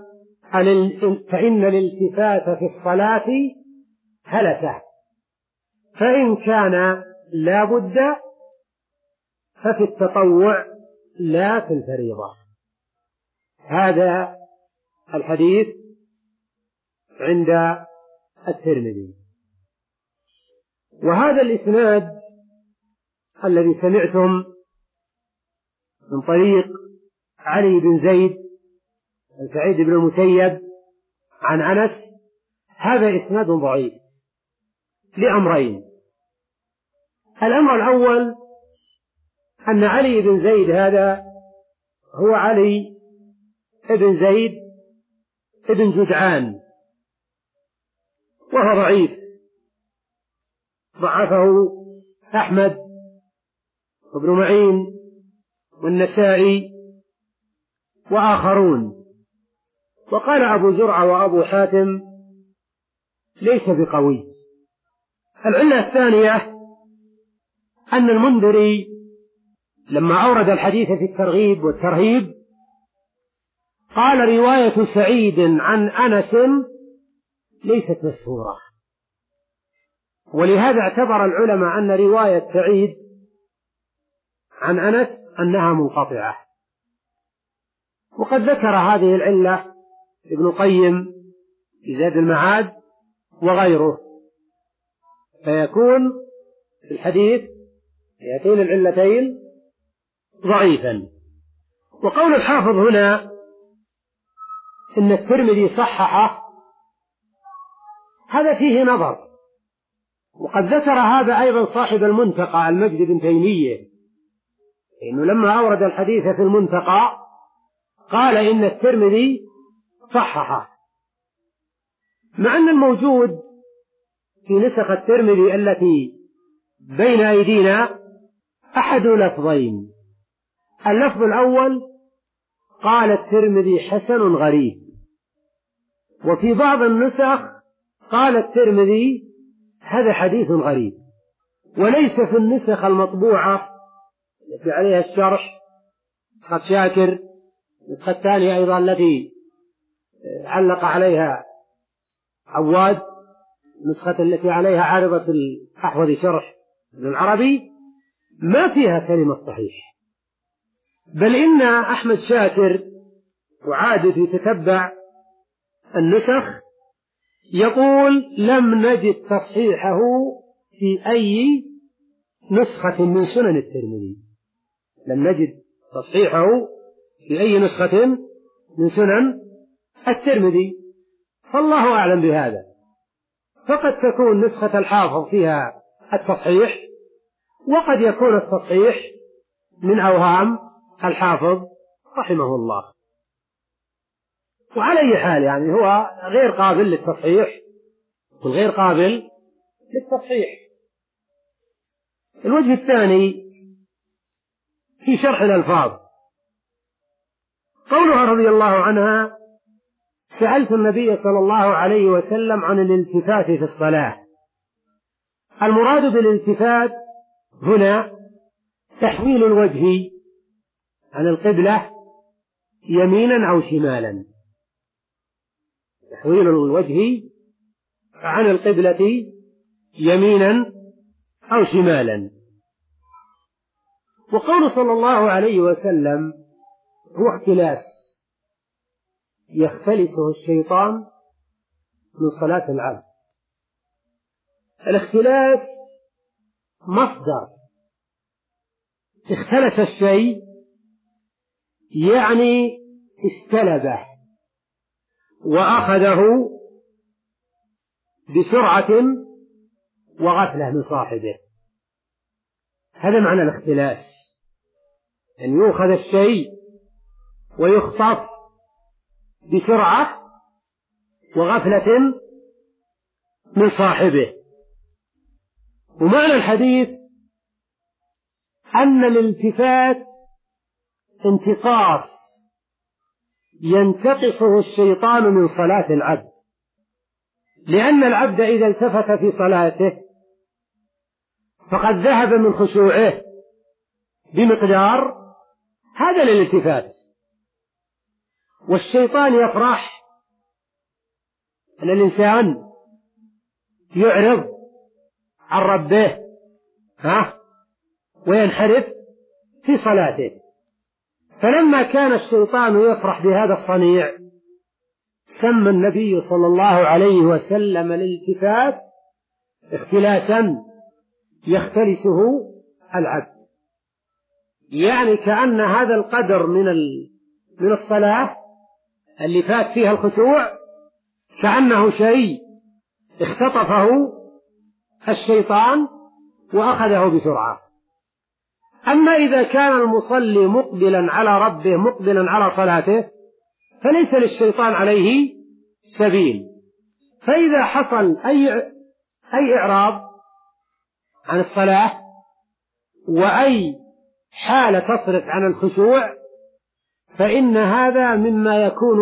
Speaker 1: فإن الالتفات في الصلاة هلكة، فإن كان لا بد ففي التطوع لا في الفريضة. هذا الحديث عند الترمذي. وهذا الإسناد الذي سمعتم من طريق علي بن زيد عن سعيد بن المسيب عن أنس هذا إسناد ضعيف لأمرين. الأمر الأول أن علي بن زيد هذا هو علي بن زيد بن جدعان، وهو ضعيف ضعفه أحمد وابن معين والنسائي وآخرون. وقال أبو زرعة وأبو حاتم ليس بقوي. العلة الثانية أن المنذري لما أورد الحديث في الترغيب والترهيب قال رواية سعيد عن أنس ليست مشهورة، ولهذا اعتبر العلماء أن رواية سعيد عن أنس أنها منقطعة. وقد ذكر هذه العلة ابن القيم في زاد المعاد وغيره، فيكون الحديث بهاتين العلتين ضعيفا. وقول الحافظ هنا إن الترمذي صححه هذا فيه نظر، وقد ذكر هذا أيضا صاحب المنتقى المجد بن تيمية، إنه لما أورد الحديث في المنتقى قال إن الترمذي صححه، مع أن الموجود في نسخ الترمذي التي بين أيدينا أحد لفظين. اللفظ الأول قال الترمذي حسن غريب، وفي بعض النسخ قال الترمذي هذا حديث غريب، وليس في النسخ المطبوعة التي عليها الشرح نسخة شاكر، النسخة الثانية أيضا التي علق عليها عواد، النسخة التي عليها عارضة الأحوذي شرح ابن العربي، ما فيها كلمة صحيح، بل إن أحمد شاكر وعادة يتتبع النسخ يقول لم نجد تصحيحه في أي نسخة من سنن الترمذي، لم نجد تصحيحه في أي نسخة من سنن الترمذي، فالله أعلم بهذا، فقد تكون نسخة الحافظ فيها التصحيح، وقد يكون التصحيح من أوهام الحافظ رحمه الله. وعلى أي حال يعني هو غير قابل للتصحيح والغير قابل للتصحيح. الوجه الثاني في شرح الألفاظ، قولها رضي الله عنها سألت النبي صلى الله عليه وسلم عن الالتفات في الصلاة. المراد بالالتفات هنا تحويل الوجه عن القبلة يمينا أو شمالا، تحويل الوجه عن القبلة يمينا أو شمالا. وقول صلى الله عليه وسلم هو اختلاس يختلسه الشيطان من صلاة العبد. الاختلاس مصدر اختلس الشيء يعني استلبه وأخذه بسرعة وغفلة من صاحبه، هذا معنى الاختلاس، أن يؤخذ الشيء ويخطف بسرعة وغفلة من صاحبه. ومعنى الحديث أن الالتفات انتقاص ينتقصه الشيطان من صلاة العبد، لأن العبد إذا التفت في صلاته فقد ذهب من خشوعه بمقدار هذا الالتفات، والشيطان يفرح أن الإنسان يعرض عن ربه ها وينحرف في صلاته. فلما كان الشيطان يفرح بهذا الصنيع سمى النبي صلى الله عليه وسلم الالتفات اختلاسا يختلسه العبد، يعني كأن هذا القدر من من الصلاة اللي فات فيها الخشوع كأنه شيء اختطفه الشيطان وأخذه بسرعة. أما إذا كان المصلي مقبلا على ربه مقبلا على صلاته فليس للشيطان عليه سبيل، فإذا حصل أي أي إعراض عن الصلاة وأي حالة تصرف عن الخشوع فإن هذا مما يكون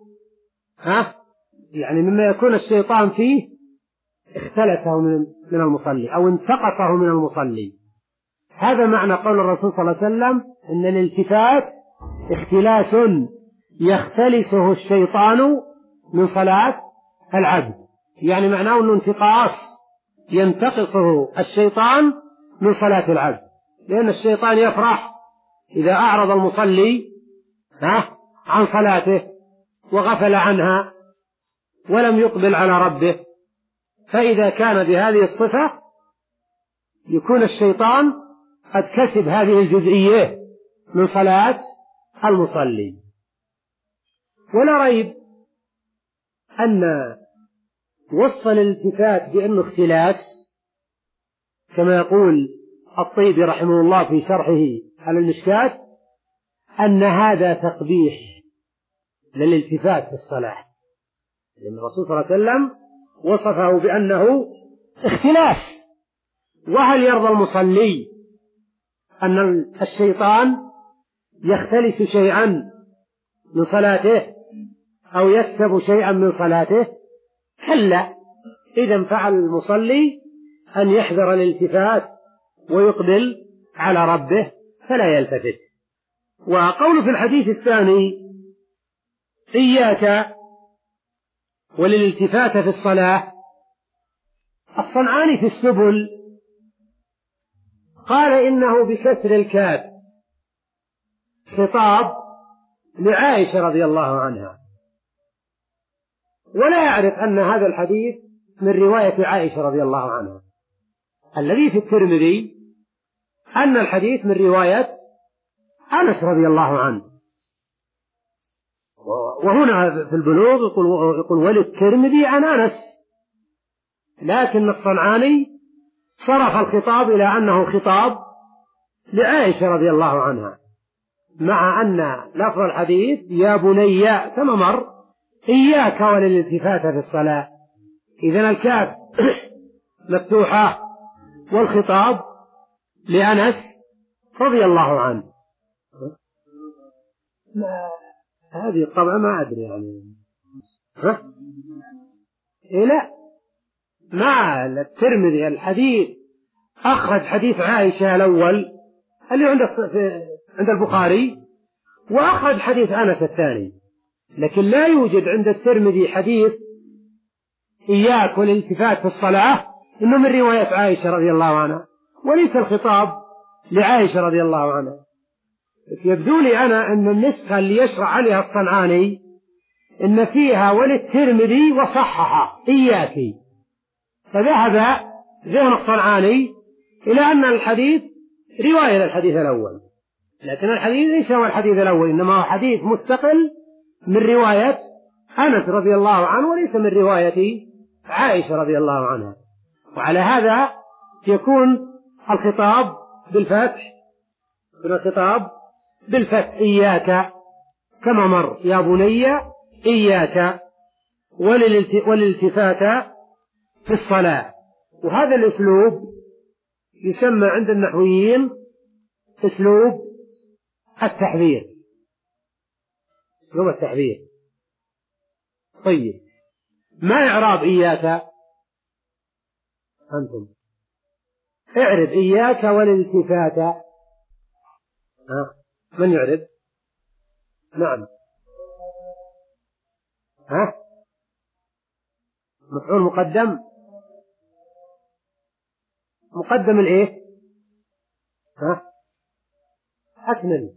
Speaker 1: ها يعني مما يكون الشيطان فيه اختلسه من من المصلي أو انتقصه من المصلي. هذا معنى قول الرسول صلى الله عليه وسلم إن الالتفات اختلاس يختلسه الشيطان من صلاة العبد، يعني معناه أنه انتقاص ينتقصه الشيطان من صلاة العبد، لأن الشيطان يفرح إذا أعرض المصلي ها عن صلاته وغفل عنها ولم يقبل على ربه، فإذا كان بهذه الصفة يكون الشيطان قد كسب هذه الجزئية من صلاة المصلي. ولا ريب أن وصف الالتفات بأنه اختلاس كما يقول الطيبي رحمه الله في شرحه على المشكاة أن هذا تقبيح للالتفات في الصلاة، لأن الرسول صلى الله عليه وسلم وصفه بأنه اختلاس. وهل يرضى المصلي أن الشيطان يختلس شيئا من صلاته أو يكسب شيئا من صلاته؟ كلا، إذا فعل المصلي أن يحذر الالتفات ويقبل على ربه فلا يلتفت. وقول في الحديث الثاني إياك وللالتفات في الصلاة، الصنعاني في السبل قال إنه بكسر الكاف خطاب لعائشة رضي الله عنها، ولا يعرف أن هذا الحديث من رواية عائشة رضي الله عنها. الذي في الترمذي أن الحديث من رواية أنس رضي الله عنه، وهنا في البلوغ يقول, يقول وللترمذي عن أنس، لكن الصنعاني صرف الخطاب إلى أنه خطاب لعائشة رضي الله عنها، مع أن لفظ الحديث يا بني كما مر إياك وللالتفات في الصلاة، إذن الكاف مفتوحة والخطاب لأنس رضي الله عنه. ما هذه الطبعة ما أدري يعني ها؟ إيه لا، مع الترمذي الحديث أخرج حديث عائشة الأول اللي عند عند البخاري، وأخرج حديث أنس الثاني، لكن لا يوجد عند الترمذي حديث إياك والالتفات في الصلاة إنه من رواية عائشة رضي الله عنها، وليس الخطاب لعائشة رضي الله عنها. يبدو لي أنا أن النسخة اللي يشرع عليها الصنعاني إن فيها وللترمذي وصحح إياك، فذهب ذهن الصنعاني إلى أن الحديث رواية للحديث الأول، لكن الحديث ليس هو الحديث الأول، إنما هو حديث مستقل من رواية أنس رضي الله عنه وليس من رواية عائشة رضي الله عنها. وعلى هذا يكون الخطاب بالفتح، الخطاب بالفتح إياك كما مر يا بني إياك وللالتفات في الصلاة. وهذا الأسلوب يسمى عند النحويين أسلوب التحذير، أسلوب التحذير. طيب ما إعراب إياك؟ أنتم اعرب إياك والالتفات. ها من يعرب؟ نعم، ها مفعول مقدم، مقدم الإيه؟ ها أكمل،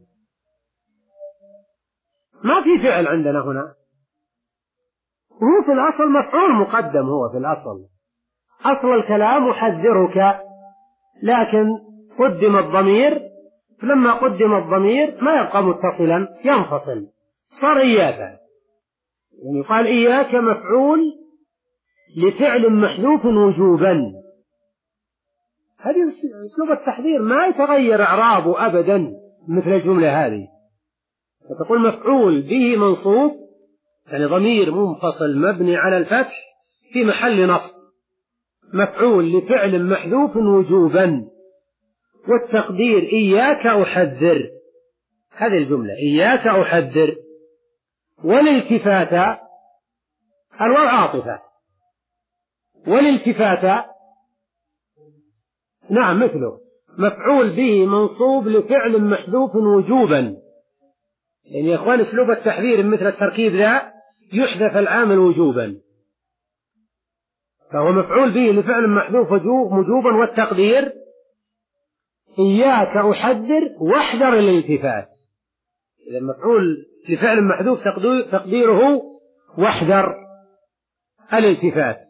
Speaker 1: ما في فعل عندنا هنا، هو في الأصل مفعول مقدم، هو في الأصل أصل الكلام أحذرك، لكن قدم الضمير، فلما قدم الضمير ما يبقى متصلا ينفصل، صار إياك، يعني قال إياك مفعول لفعل محذوف وجوبا. هذه أسلوب التحذير ما يتغير إعرابه أبدا مثل الجملة هذه، فتقول مفعول به منصوب يعني ضمير منفصل مبني على الفتح في محل نصب، مفعول لفعل محذوف وجوبا، والتقدير إياك أحذر، هذه الجملة إياك أحذر. والالتفات الواو عاطفة، والالتفات نعم مثله مفعول به منصوب لفعل محذوف وجوبا، يعني يا إخوان أسلوب التحذير مثل التركيب ذا يحذف العامل وجوبا، فهو مفعول به لفعل محذوف وجوبا، والتقدير إياك أحذر واحذر الالتفات. إذا مفعول لفعل محذوف تقديره واحذر الالتفات.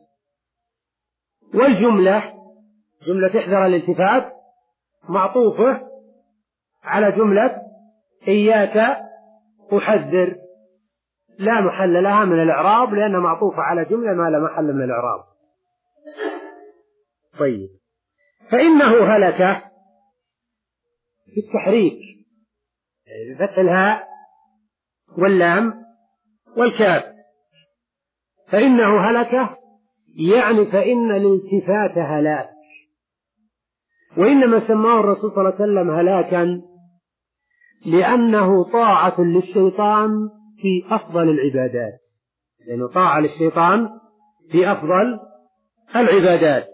Speaker 1: والجملة جملة احذر الالتفات معطوفة على جملة إياك أحذر، لا محل لها من الإعراب لأنها معطوفة على جملة ما لا محل من الإعراب. طيب، فإنه هلك في التحريك بفتح الهاء واللام والكاف، فإنه هلك يعني فإن الالتفات هلاك، وإنما سماه الرسول صلى الله عليه وسلم هلاكا لأنه طاعة للشيطان في أفضل العبادات، لأنه طاعة للشيطان في أفضل العبادات.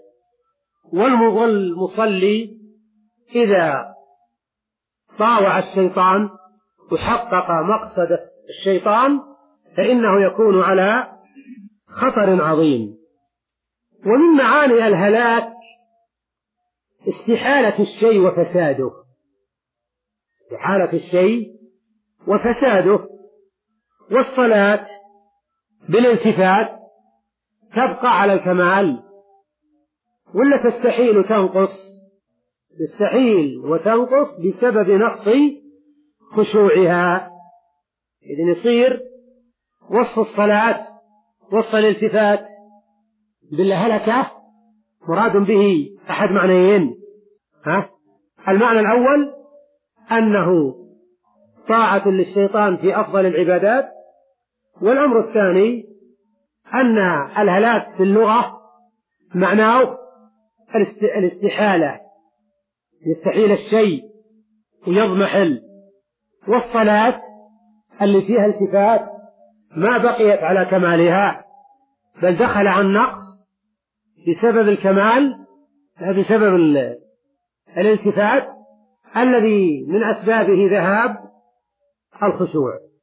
Speaker 1: والمصلي إذا طاوع الشيطان وحقق مقصد الشيطان فإنه يكون على خطر عظيم. ومن معاني الهلاك استحالة الشيء وفساده، استحالة الشيء وفساده. والصلاة بالالتفات تبقى على الكمال ولا تستحيل تنقص؟ تستحيل وتنقص بسبب نقص خشوعها. إذن يصير وصف الصلاة وصف الالتفات بالهلكة مراد به أحد معنيين. ها؟ المعنى الأول أنه طاعة للشيطان في أفضل العبادات، والأمر الثاني أن الهلاك في اللغة معناه الاستحالة، يستحيل الشيء ويضمحل. والصلاة اللي فيها التفات ما بقيت على كمالها بل دخل عن نقص بسبب الكمال، بسبب الالتفات الذي من أسبابه ذهاب الخشوع.